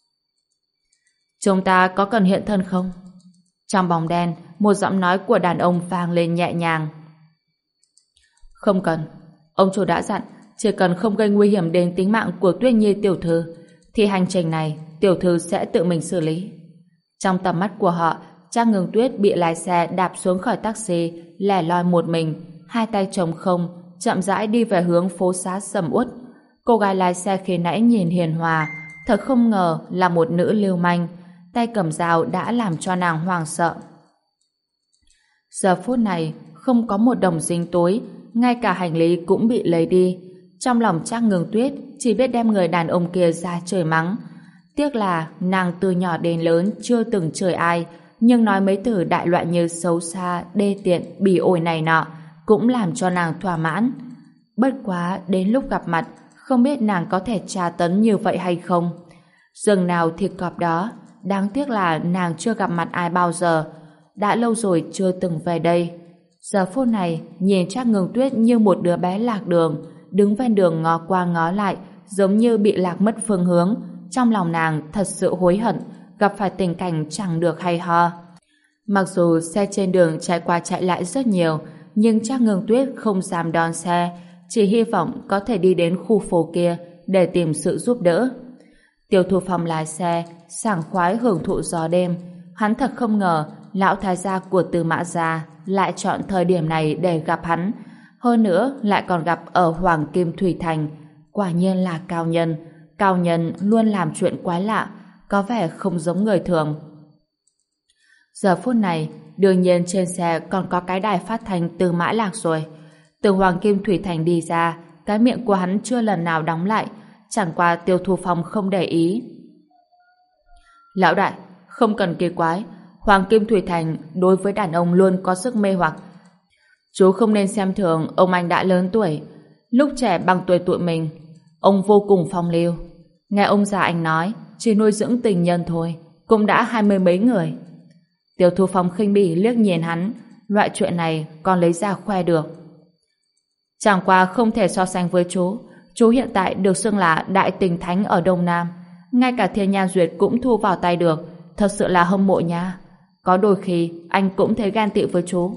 Chúng ta có cần hiện thân không? Trong bóng đen, một giọng nói của đàn ông vang lên nhẹ nhàng. Không cần. Ông chủ đã dặn, chỉ cần không gây nguy hiểm đến tính mạng của Tuyết Nhi tiểu thư, thì hành trình này tiểu thư sẽ tự mình xử lý. Trong tầm mắt của họ, Trang Ngưng Tuyết bị lái xe đạp xuống khỏi taxi, lẻ loi một mình, hai tay trống không, chậm rãi đi về hướng phố xá sầm uất. Cô gái lái xe khi nãy nhìn hiền hòa, thật không ngờ là một nữ lưu manh, tay cầm dao đã làm cho nàng hoảng sợ. Giờ phút này, không có một đồng dính túi, ngay cả hành lý cũng bị lấy đi. Trong lòng Trác Ngưng Tuyết chỉ biết đem người đàn ông kia ra chửi mắng. Tiếc là nàng từ nhỏ đến lớn chưa từng chửi ai, nhưng nói mấy từ đại loại như xấu xa, đê tiện, bỉ ổi này nọ cũng làm cho nàng thỏa mãn. Bất quá đến lúc gặp mặt, không biết nàng có thể tra tấn như vậy hay không. Rừng nào thịt cọp đó, đáng tiếc là nàng chưa gặp mặt ai bao giờ, đã lâu rồi chưa từng về đây. Giờ phút này nhìn Trác Ngưng Tuyết như một đứa bé lạc đường, đứng ven đường ngó qua ngó lại, giống như bị lạc mất phương hướng. Trong lòng nàng thật sự hối hận, gặp phải tình cảnh chẳng được hay ho. Mặc dù xe trên đường chạy qua chạy lại rất nhiều, nhưng Trác Ngưng Tuyết không dám đón xe, chỉ hy vọng có thể đi đến khu phố kia để tìm sự giúp đỡ. Tiêu Thu Phong lái xe, sảng khoái hưởng thụ gió đêm. Hắn thật không ngờ lão thái gia của Tư Mã gia lại chọn thời điểm này để gặp hắn, hơn nữa lại còn gặp ở Hoàng Kim Thủy Thành. Quả nhiên là cao nhân luôn làm chuyện quái lạ, có vẻ không giống người thường. Giờ phút này, đương nhiên trên xe còn có cái đài phát thanh Tư Mã Lạc rồi. Từ Hoàng Kim Thủy Thành đi ra, cái miệng của hắn chưa lần nào đóng lại, chẳng qua Tiêu Thu Phong không để ý. Lão đại, không cần kỳ quái, Hoàng Kim Thủy Thành đối với đàn ông luôn có sức mê hoặc. Chú không nên xem thường ông anh đã lớn tuổi. Lúc trẻ bằng tuổi tụi mình, ông vô cùng phong lưu. Nghe ông già anh nói, chỉ nuôi dưỡng tình nhân thôi, cũng đã 20 mấy người. Tiêu Thu Phong khinh bỉ liếc nhìn hắn, loại chuyện này còn lấy ra khoe được. Chẳng qua không thể so sánh với chú hiện tại được xưng là đại tình thánh ở Đông Nam, ngay cả Thiên Nhan Duyệt cũng thu vào tay được, thật sự là hâm mộ nha. Có đôi khi anh cũng thấy ghen tị với chú.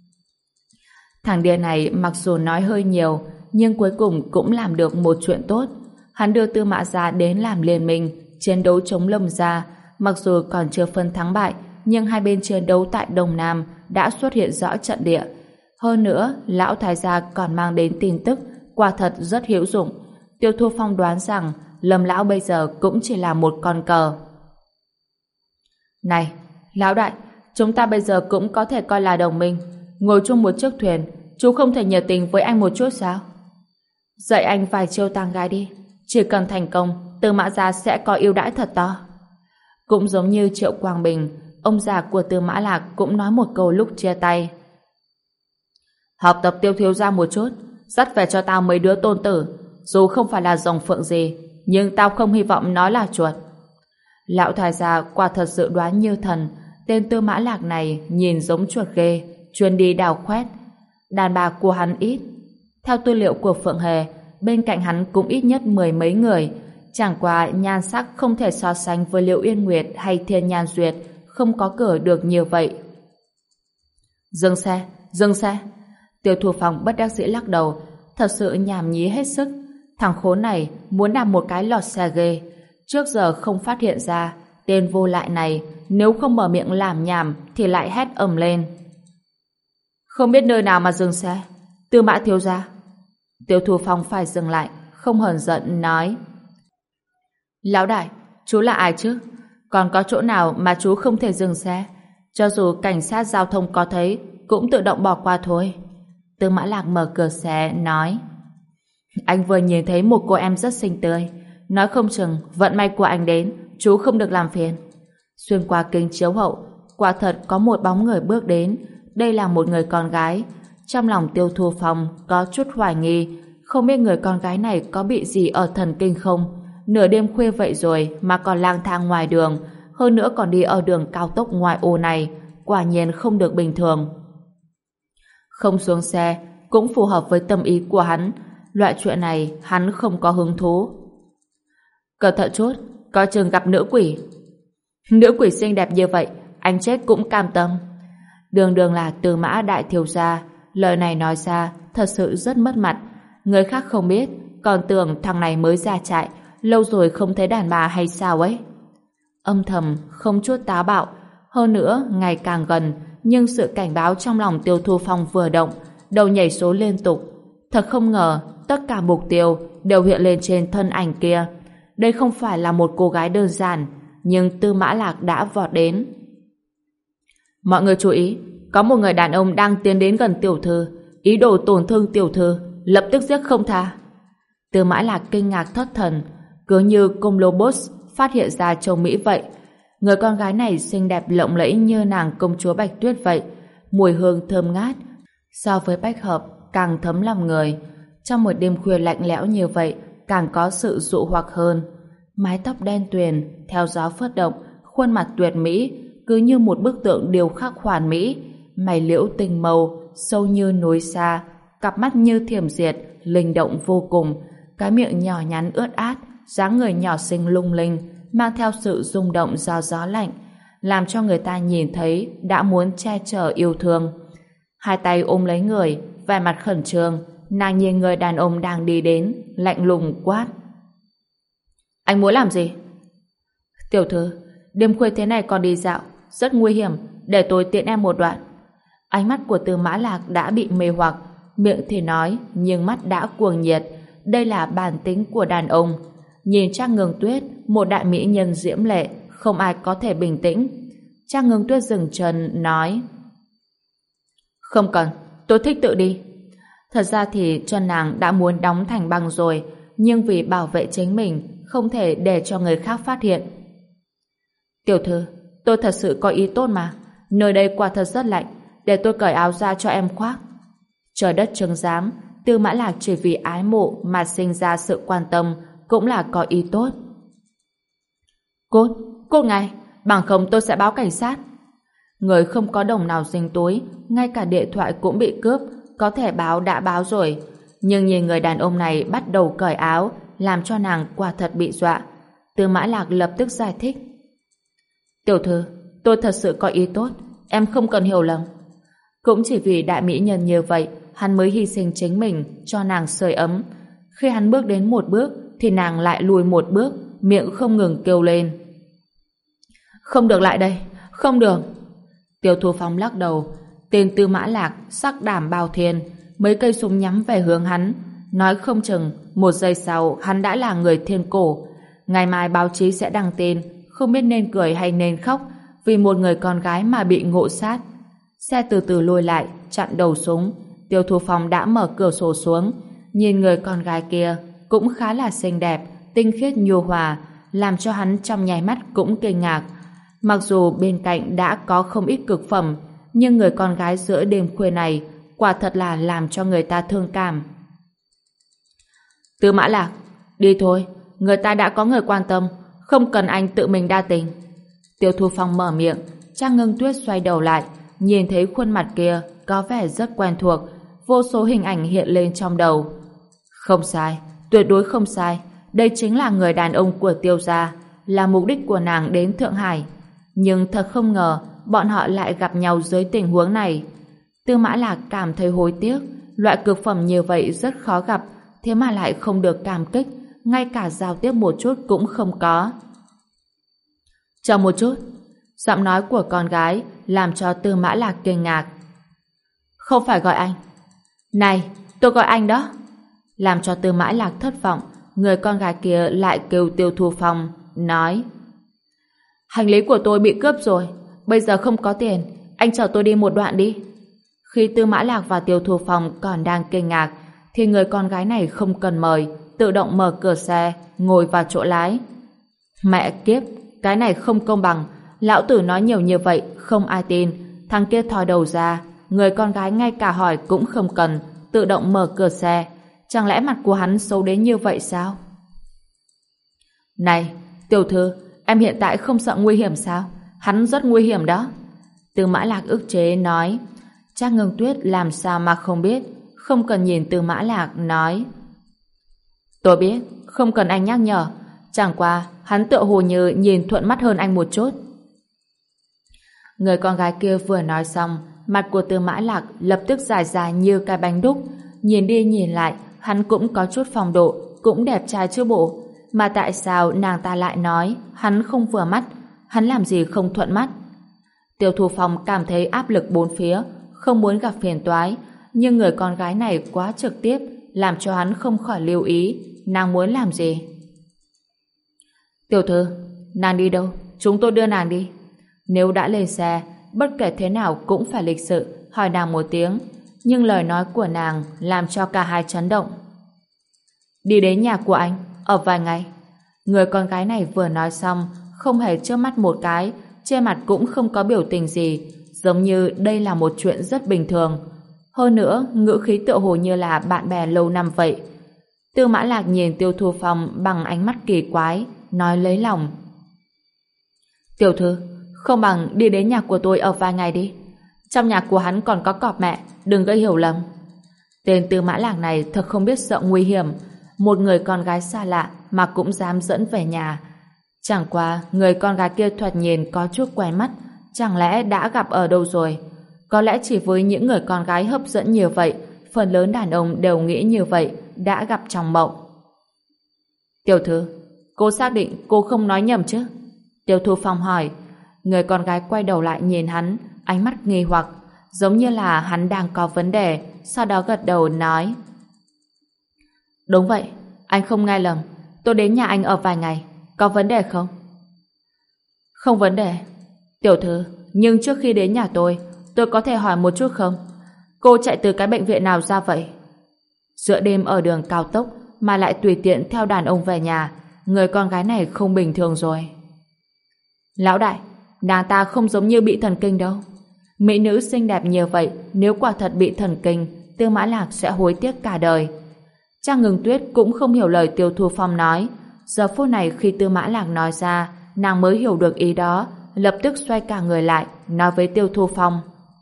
Thằng điên này mặc dù nói hơi nhiều, nhưng cuối cùng cũng làm được một chuyện tốt. Hắn đưa Tư Mã gia đến làm liên minh, chiến đấu chống Lâm gia. Mặc dù còn chưa phân thắng bại, nhưng hai bên chiến đấu tại Đông Nam đã xuất hiện rõ trận địa. Hơn nữa, lão thái gia còn mang đến tin tức quả thật rất hữu dụng. Tiêu Thu Phong đoán rằng Lâm lão bây giờ cũng chỉ là một con cờ. Này, lão đại, chúng ta bây giờ cũng có thể coi là đồng minh, ngồi chung một chiếc thuyền, chú không thể nhiệt tình với anh một chút sao? Dạy anh vài chiêu tang gái đi, chỉ cần thành công, Tư Mã gia sẽ có ưu đãi thật to. Cũng giống như Triệu Quang Bình, ông già của Tư Mã Lạc cũng nói một câu lúc chia tay. Học tập Tiêu thiếu gia một chút, dắt về cho tao mấy đứa tôn tử, dù không phải là rồng phượng gì, nhưng tao không hy vọng nó là chuột. Lão thái gia quả thật dự đoán như thần, tên Tư Mã Lạc này nhìn giống chuột ghê, chuyên đi đào khoét. Đàn bà của hắn ít, Theo tư liệu của Phượng Hề, bên cạnh hắn cũng ít nhất 10 mấy người, chẳng qua nhan sắc không thể so sánh với Liễu Yên Nguyệt hay Thiên Nhan Duyệt, không có cửa được như vậy. Dừng xe, dừng xe. Tiêu Thu Phong bất đắc dĩ lắc đầu, thật sự nhảm nhí hết sức. Thằng khốn này muốn làm một cái lọt xe ghê, trước giờ không phát hiện ra. Tên vô lại này nếu không mở miệng làm nhảm thì lại hét ầm lên. Không biết nơi nào mà dừng xe. Tư Mã thiếu gia. Tiêu Thu Phong phải dừng lại, không hờn giận nói: Lão đại, chú là ai chứ? Còn có chỗ nào mà chú không thể dừng xe? Cho dù cảnh sát giao thông có thấy cũng tự động bỏ qua thôi. Tư Mã Lạc mở cửa xe nói: Anh vừa nhìn thấy một cô em rất xinh tươi, nói không chừng vận may của anh đến, chú không được làm phiền. Xuyên qua kính chiếu hậu, quả thật có một bóng người bước đến. Đây là một người con gái. Trong lòng Tiêu Thu Phong có chút hoài nghi, không biết người con gái này có bị gì ở thần kinh không. Nửa đêm khuya vậy rồi mà còn lang thang ngoài đường, hơn nữa còn đi ở đường cao tốc ngoại ô này, quả nhiên không được bình thường. Không xuống xe cũng phù hợp với tâm ý của hắn. Loại chuyện này hắn không có hứng thú. Cẩn thận chút, coi chừng gặp nữ quỷ. Nữ quỷ xinh đẹp như vậy, anh chết cũng cam tâm. Đường đường là Tư Mã đại thiếu gia, lời này nói ra thật sự rất mất mặt. Người khác không biết, còn tưởng thằng này mới ra trại, lâu rồi không thấy đàn bà hay sao ấy. Âm thầm không chút táo bạo, hơn nữa ngày càng gần, nhưng sự cảnh báo trong lòng Tiêu Thu Phong vừa động, đầu nhảy số liên tục. Thật không ngờ tất cả mục tiêu đều hiện lên trên thân ảnh kia. Đây không phải là một cô gái đơn giản, nhưng Tư Mã Lạc đã vọt đến. Mọi người chú ý, có một người đàn ông đang tiến đến gần tiểu thư, ý đồ tổn thương tiểu thư, lập tức giết không tha. Tư Mã Lạc kinh ngạc thất thần, cứ như cung lô boss phát hiện ra châu Mỹ vậy. Người con gái này xinh đẹp lộng lẫy như nàng công chúa Bạch Tuyết vậy, mùi hương thơm ngát, so với bách hợp càng thấm lòng người. Trong một đêm khuya lạnh lẽo như vậy, càng có sự dụ hoặc hơn. Mái tóc đen tuyền theo gió phất động, khuôn mặt tuyệt mỹ, cứ như một bức tượng điêu khắc hoàn mỹ. Mày liễu tinh màu, sâu như núi xa, cặp mắt như thiểm diệt, linh động vô cùng. Cái miệng nhỏ nhắn ướt át, dáng người nhỏ xinh lung linh, mang theo sự rung động do gió lạnh, làm cho người ta nhìn thấy đã muốn che chở yêu thương. Hai tay ôm lấy người, vẻ mặt khẩn trương, nàng nhìn người đàn ông đang đi đến, lạnh lùng quát: Anh muốn làm gì? Tiểu thư, đêm khuya thế này còn đi dạo, rất nguy hiểm, để tôi tiện em một đoạn. Ánh mắt của Tư Mã Lạc đã bị mê hoặc, miệng thì nói, nhưng mắt đã cuồng nhiệt. Đây là bản tính của đàn ông. Nhìn Trác Ngưng Tuyết, một đại mỹ nhân diễm lệ, không ai có thể bình tĩnh. Trác Ngưng Tuyết dừng chân, nói: Không cần, tôi thích tự đi. Thật ra thì chân nàng đã muốn đóng thành băng rồi, nhưng vì bảo vệ chính mình, không thể để cho người khác phát hiện. Tiểu thư, tôi thật sự có ý tốt mà. Nơi đây quả thật rất lạnh, để tôi cởi áo ra cho em khoác. Trời đất chứng giám, Tư Mã Lạc chỉ vì ái mộ mà sinh ra sự quan tâm, cũng là có ý tốt. Cút ngay, bằng không tôi sẽ báo cảnh sát. Người không có đồng nào dính túi, ngay cả điện thoại cũng bị cướp, có thể báo đã báo rồi. Nhưng nhìn người đàn ông này bắt đầu cởi áo, làm cho nàng quả thật bị dọa. Tư Mã Lạc lập tức giải thích: Tiểu thư, tôi thật sự có ý tốt, em không cần hiểu lầm. Cũng chỉ vì đại mỹ nhân như vậy, hắn mới hy sinh chính mình cho nàng sưởi ấm. Khi hắn bước đến một bước, thì nàng lại lùi một bước, miệng không ngừng kêu lên: Không được lại đây, không được. Tiêu Thu Phong lắc đầu. Tên Tư Mã Lạc sắc đảm bao thiên, mấy cây súng nhắm về hướng hắn, nói không chừng một giây sau hắn đã là người thiên cổ. Ngày mai báo chí sẽ đăng tin, không biết nên cười hay nên khóc, vì một người con gái mà bị ngộ sát. Xe từ từ lùi lại, chặn đầu súng. Tiêu Thu Phong đã mở cửa sổ xuống, nhìn người con gái kia cũng khá là xinh đẹp, tinh khiết nhu hòa, làm cho hắn trong nháy mắt cũng kinh ngạc. Mặc dù bên cạnh đã có không ít cực phẩm, nhưng người con gái giữa đêm khuya này quả thật là làm cho người ta thương cảm. Tư Mã Lạc, đi thôi, người ta đã có người quan tâm, không cần anh tự mình đa tình. Tiêu Thu Phong mở miệng. Trác Ngưng Tuyết xoay đầu lại, nhìn thấy khuôn mặt kia có vẻ rất quen thuộc, vô số hình ảnh hiện lên trong đầu. Không sai, tuyệt đối không sai. Đây chính là người đàn ông của Tiêu gia, là mục đích của nàng đến Thượng Hải. Nhưng thật không ngờ, bọn họ lại gặp nhau dưới tình huống này. Tư Mã Lạc cảm thấy hối tiếc, loại cực phẩm như vậy rất khó gặp, thế mà lại không được cảm kích, ngay cả giao tiếp một chút cũng không có. Chờ một chút, giọng nói của con gái làm cho Tư Mã Lạc kinh ngạc. Không phải gọi anh. Này, tôi gọi anh đó. Làm cho Tư Mã Lạc thất vọng, người con gái kia lại kêu Tiêu Thu Phong, nói: hành lý của tôi bị cướp rồi, bây giờ không có tiền, anh chở tôi đi một đoạn đi. Khi Tư Mã Lạc và Tiêu Thu Phong còn đang kinh ngạc, thì người con gái này không cần mời, tự động mở cửa xe, ngồi vào chỗ lái. Mẹ kiếp, cái này không công bằng, lão tử nói nhiều như vậy, không ai tin. Thằng kia thò đầu ra, người con gái ngay cả hỏi cũng không cần, tự động mở cửa xe. Chẳng lẽ mặt của hắn xấu đến như vậy sao? Này, tiểu thư, em hiện tại không sợ nguy hiểm sao? Hắn rất nguy hiểm đó. Tư Mã Lạc ức chế nói. Trác Ngưng Tuyết làm sao mà không biết, không cần nhìn Tư Mã Lạc, nói: tôi biết, không cần anh nhắc nhở, chẳng qua hắn tựa hồ như nhìn thuận mắt hơn anh một chút. Người con gái kia vừa nói xong, mặt của Tư Mã Lạc lập tức dài dài như cái bánh đúc, nhìn đi nhìn lại, hắn cũng có chút phong độ, cũng đẹp trai chứ bộ. Mà tại sao nàng ta lại nói hắn không vừa mắt, hắn làm gì không thuận mắt? Tiêu Thu Phong cảm thấy áp lực bốn phía, không muốn gặp phiền toái, nhưng người con gái này quá trực tiếp, làm cho hắn không khỏi lưu ý nàng muốn làm gì. Tiểu thư, nàng đi đâu? Chúng tôi đưa nàng đi. Nếu đã lên xe, bất kể thế nào cũng phải lịch sự hỏi nàng một tiếng, nhưng lời nói của nàng làm cho cả hai chấn động. Đi đến nhà của anh, ở vài ngày. Người con gái này vừa nói xong, không hề chớp mắt một cái, trên mặt cũng không có biểu tình gì, giống như đây là một chuyện rất bình thường. Hơn nữa, ngữ khí tựa hồ như là bạn bè lâu năm vậy. Tư Mã Lạc nhìn Tiêu Thu Phong bằng ánh mắt kỳ quái, nói lấy lòng. Tiểu thư, không bằng đi đến nhà của tôi ở vài ngày đi. Trong nhà của hắn còn có cọp mẹ, đừng gây hiểu lầm. Tên Tư Mã Lạc này thật không biết sợ nguy hiểm, một người con gái xa lạ mà cũng dám dẫn về nhà. Chẳng qua người con gái kia thoạt nhìn có chút quen mắt, chẳng lẽ đã gặp ở đâu rồi? Có lẽ chỉ với những người con gái hấp dẫn như vậy, phần lớn đàn ông đều nghĩ như vậy, đã gặp trong mộng. Tiểu thư, cô xác định cô không nói nhầm chứ? Tiêu Thu Phong hỏi. Người con gái quay đầu lại nhìn hắn, ánh mắt nghi hoặc, giống như là hắn đang có vấn đề, sau đó gật đầu nói: đúng vậy, anh không nghe lầm, tôi đến nhà anh ở vài ngày, có vấn đề không? Không vấn đề. Tiểu thư, nhưng trước khi đến nhà tôi có thể hỏi một chút không? Cô chạy từ cái bệnh viện nào ra vậy? Giữa đêm ở đường cao tốc mà lại tùy tiện theo đàn ông về nhà, người con gái này không bình thường rồi. Lão đại, nàng ta không giống như bị thần kinh đâu. Mỹ nữ xinh đẹp như vậy, nếu quả thật bị thần kinh, Tư Mã Lạc sẽ hối tiếc cả đời. Trác Ngưng Tuyết cũng không hiểu lời Tiêu Thu Phong nói. Giờ phút này khi Tư Mã Lạc nói ra, nàng mới hiểu được ý đó, lập tức xoay cả người lại, nói với Tiêu Thu Phong: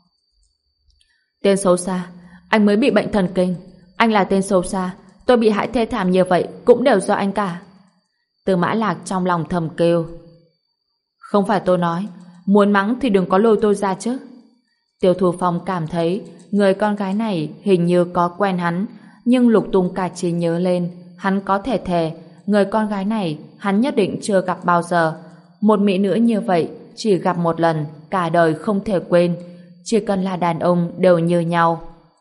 tên xấu xa, anh mới bị bệnh thần kinh. Anh là tên xấu xa, tôi bị hại thê thảm như vậy cũng đều do anh cả. Tư Mã Lạc trong lòng thầm kêu: không phải tôi nói, muốn mắng thì đừng có lôi tôi ra chứ. Tiêu Thu Phong cảm thấy người con gái này hình như có quen hắn, nhưng lục tung cả trí nhớ lên, hắn có thể thề người con gái này hắn nhất định chưa gặp bao giờ. Một mỹ nữ như vậy chỉ gặp một lần, cả đời không thể quên. Chỉ cần là đàn ông đều như nhau.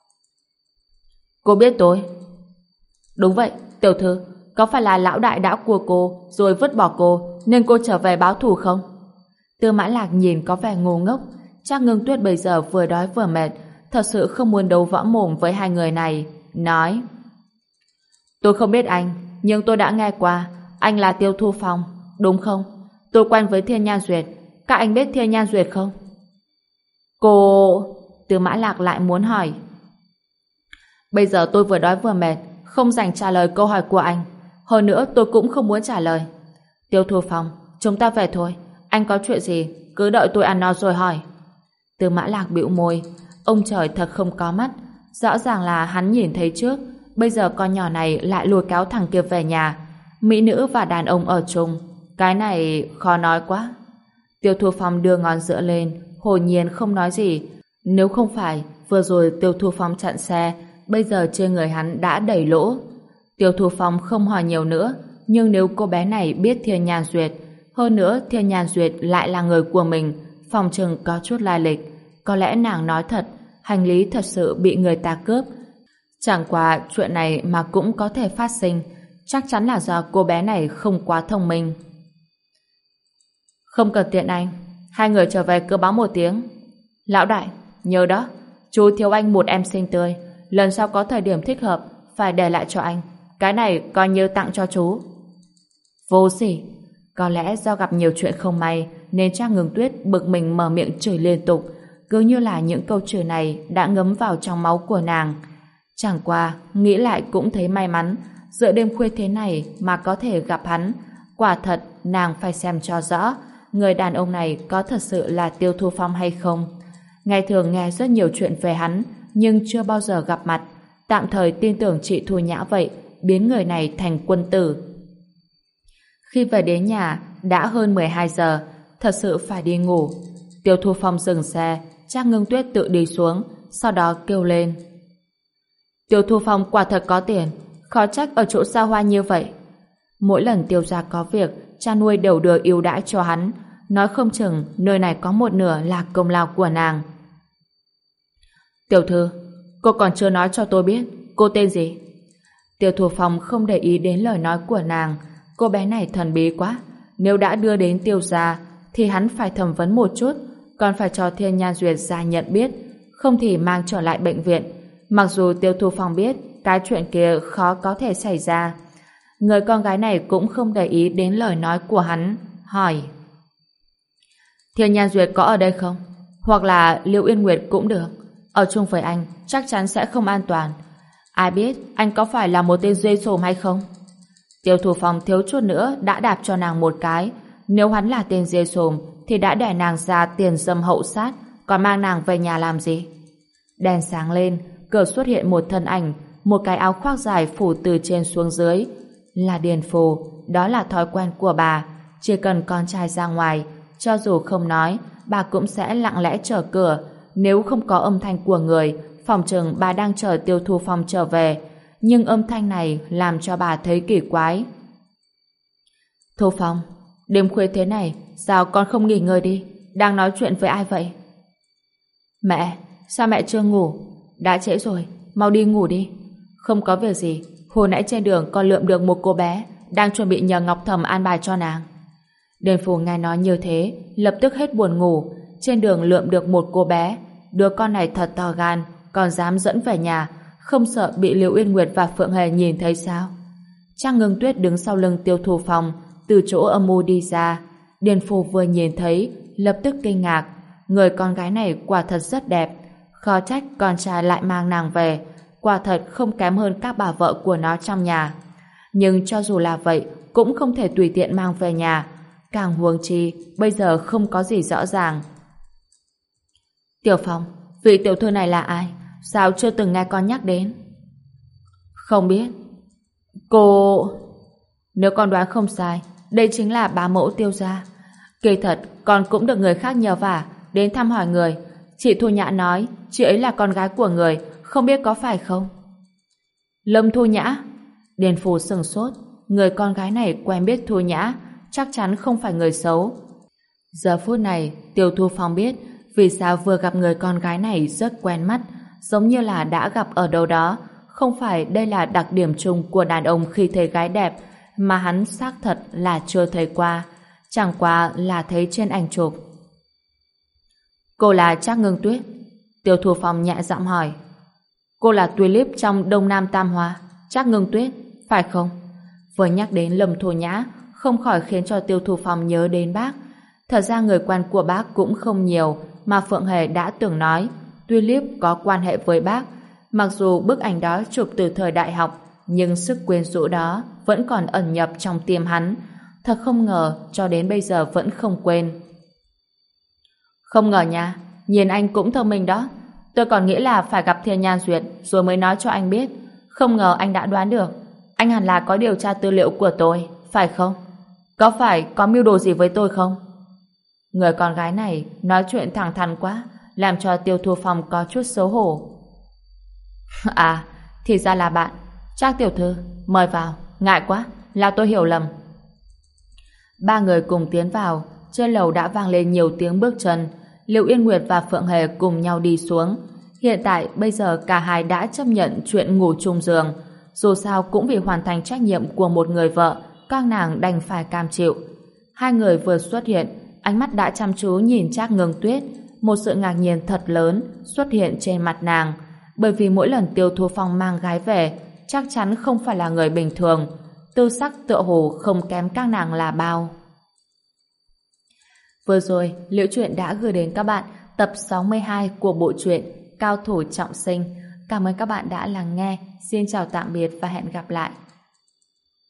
Cô biết tôi? Đúng vậy, tiểu thư. Có phải là lão đại đã cua cô rồi vứt bỏ cô nên cô trở về báo thù không? Tư Mã Lạc nhìn có vẻ ngu ngốc. Trác Ngưng Tuyết bây giờ vừa đói vừa mệt, thật sự không muốn đấu võ mồm với hai người này. Nói: tôi không biết anh, nhưng tôi đã nghe qua anh là Tiêu Thu Phong, đúng không? Tôi quen với Thiên Nhan Duyệt. Các anh biết Thiên Nhan Duyệt không? Cô... Tư Mã Lạc lại muốn hỏi. Bây giờ tôi vừa đói vừa mệt, không dành trả lời câu hỏi của anh. Hơn nữa tôi cũng không muốn trả lời. Tiêu Thu Phong, chúng ta về thôi. Anh có chuyện gì cứ đợi tôi ăn no rồi hỏi. Tư Mã Lạc bĩu môi. Ông trời thật không có mắt. Rõ ràng là hắn nhìn thấy trước, bây giờ con nhỏ này lại lôi kéo thằng kia về nhà. Mỹ nữ và đàn ông ở chung, cái này khó nói quá. Tiêu Thu Phong đưa ngón giữa lên, hồn nhiên không nói gì. Nếu không phải vừa rồi Tiêu Thu Phong chặn xe, bây giờ trên người hắn đã đầy lỗ. Tiêu Thu Phong không hỏi nhiều nữa, nhưng nếu cô bé này biết Thiên Nhan Duyệt, hơn nữa Thiên Nhan Duyệt lại là người của mình, phòng chừng có chút lai lịch, có lẽ nàng nói thật, hành lý thật sự bị người ta cướp. Chẳng qua chuyện này mà cũng có thể phát sinh, chắc chắn là do cô bé này không quá thông minh. Không cần tiện anh, hai người trở về cứ báo một tiếng. Lão đại, nhớ đó, chú thiếu anh một em xinh tươi, lần sau có thời điểm thích hợp phải để lại cho anh, cái này coi như tặng cho chú. Vô sỉ, có lẽ do gặp nhiều chuyện không may nên Trác Ngưng Tuyết bực mình mở miệng chửi liên tục, cứ như là những câu chửi này đã ngấm vào trong máu của nàng. Chẳng qua, nghĩ lại cũng thấy may mắn, giữa đêm khuya thế này mà có thể gặp hắn, quả thật nàng phải xem cho rõ người đàn ông này có thật sự là Tiêu Thu Phong hay không. Ngày thường nghe rất nhiều chuyện về hắn, nhưng chưa bao giờ gặp mặt, tạm thời tin tưởng chị Thu Nhã vậy, biến người này thành quân tử. Khi về đến nhà, đã hơn 12 giờ, thật sự phải đi ngủ. Tiêu Thu Phong dừng xe, Trác Ngưng Tuyết tự đi xuống, sau đó kêu lên. Tiêu Thu Phong quả thật có tiền, khó trách ở chỗ xa hoa như vậy. Mỗi lần Tiêu gia có việc, cha nuôi đều đưa ưu đãi cho hắn, nói không chừng nơi này có một nửa là công lao của nàng. Tiểu thư, cô còn chưa nói cho tôi biết cô tên gì? Tiêu Thu Phong không để ý đến lời nói của nàng, cô bé này thần bí quá, nếu đã đưa đến Tiêu gia thì hắn phải thẩm vấn một chút, còn phải cho Thiên Nhan Duyệt ra nhận biết, không thì mang trở lại bệnh viện. Mặc dù Tiêu Thu Phong biết cái chuyện kia khó có thể xảy ra, người con gái này cũng không để ý đến lời nói của hắn, hỏi: Thiên Nhan Duyệt có ở đây không? Hoặc là Liễu Yên Nguyệt cũng được. Ở chung với anh chắc chắn sẽ không an toàn. Ai biết anh có phải là một tên dê sồm hay không? Tiêu Thu Phong thiếu chút nữa đã đạp cho nàng một cái. Nếu hắn là tên dê sồm thì đã để nàng ra tiền dâm hậu sát, còn mang nàng về nhà làm gì? Đèn sáng lên, cửa xuất hiện một thân ảnh, một cái áo khoác dài phủ từ trên xuống dưới. Là Điền Phù, đó là thói quen của bà. Chỉ cần con trai ra ngoài, cho dù không nói, bà cũng sẽ lặng lẽ chờ cửa. Nếu không có âm thanh của người, phòng chừng bà đang chờ Tiêu Thu Phong trở về. Nhưng âm thanh này làm cho bà thấy kỳ quái. Thu Phong, đêm khuya thế này, sao con không nghỉ ngơi đi? Đang nói chuyện với ai vậy? Mẹ, sao mẹ chưa ngủ? Đã trễ rồi, mau đi ngủ đi. Không có việc gì, hồi nãy trên đường con lượm được một cô bé, đang chuẩn bị nhờ Ngọc Thầm an bài cho nàng. Điền Phù nghe nói như thế, lập tức hết buồn ngủ. Trên đường lượm được một cô bé, đứa con này thật to gan, còn dám dẫn về nhà, không sợ bị Liễu Uyên Nguyệt và Phượng Hề nhìn thấy sao? Trác Ngưng Tuyết đứng sau lưng Tiêu Thu Phong, từ chỗ âm mưu đi ra. Điền Phù vừa nhìn thấy, lập tức kinh ngạc. Người con gái này quả thật rất đẹp, khó trách con trai lại mang nàng về, quả thật không kém hơn các bà vợ của nó trong nhà. Nhưng cho dù là vậy, cũng không thể tùy tiện mang về nhà. Càng huống chi, bây giờ không có gì rõ ràng. Tiểu Phong, vị tiểu thư này là ai? Sao chưa từng nghe con nhắc đến? Không biết. Cô... Nếu con đoán không sai, đây chính là bá mẫu Tiêu gia. Kỳ thật, con cũng được người khác nhờ vả đến thăm hỏi người. Chị Thu Nhã nói, chị ấy là con gái của người, không biết có phải không? Lâm Thu Nhã? Điền Phù sửng sốt, người con gái này quen biết Thu Nhã, chắc chắn không phải người xấu. Giờ phút này, Tiêu Thu Phong biết vì sao vừa gặp người con gái này rất quen mắt, giống như là đã gặp ở đâu đó. Không phải đây là đặc điểm chung của đàn ông khi thấy gái đẹp, mà hắn xác thật là chưa thấy qua, chẳng qua là thấy trên ảnh chụp. Cô là Trác Ngưng Tuyết? Tiêu Thu Phong nhẹ giọng hỏi. Cô là Tulip trong Đông Nam Tam Hoa, Trác Ngưng Tuyết, phải không? Vừa nhắc đến Lâm Thu Nhã, không khỏi khiến cho Tiêu Thu Phong nhớ đến bác. Thật ra người quen của bác cũng không nhiều, mà Phượng Hề đã từng nói Tulip có quan hệ với bác. Mặc dù bức ảnh đó chụp từ thời đại học, nhưng sức quyến rũ đó vẫn còn ẩn nhập trong tim hắn. Thật không ngờ cho đến bây giờ vẫn không quên. Không ngờ nha, nhìn anh cũng thông minh đó. Tôi còn nghĩ là phải gặp Thiên Nhan Duyệt rồi mới nói cho anh biết. Không ngờ anh đã đoán được. Anh hẳn là có điều tra tư liệu của tôi, phải không? Có phải có mưu đồ gì với tôi không? Người con gái này nói chuyện thẳng thắn quá, làm cho Tiêu Thu Phong có chút xấu hổ. À, thì ra là bạn. Trác tiểu thư, mời vào. Ngại quá, là tôi hiểu lầm. Ba người cùng tiến vào. Trên lầu đã vang lên nhiều tiếng bước chân. Liệu Yên Nguyệt và Phượng Hề cùng nhau đi xuống. Hiện tại bây giờ cả hai đã chấp nhận chuyện ngủ chung giường. Dù sao cũng vì hoàn thành trách nhiệm của một người vợ, các nàng đành phải cam chịu. Hai người vừa xuất hiện, ánh mắt đã chăm chú nhìn Trác Ngưng Tuyết. Một sự ngạc nhiên thật lớn xuất hiện trên mặt nàng, bởi vì mỗi lần Tiêu Thu Phong mang gái về chắc chắn không phải là người bình thường, tư sắc tựa hồ không kém các nàng là bao. Vừa rồi Liễu Chuyện đã gửi đến các bạn tập 62 của bộ truyện Cao Thủ Trọng Sinh. Cảm ơn các bạn đã lắng nghe. Xin chào tạm biệt và hẹn gặp lại.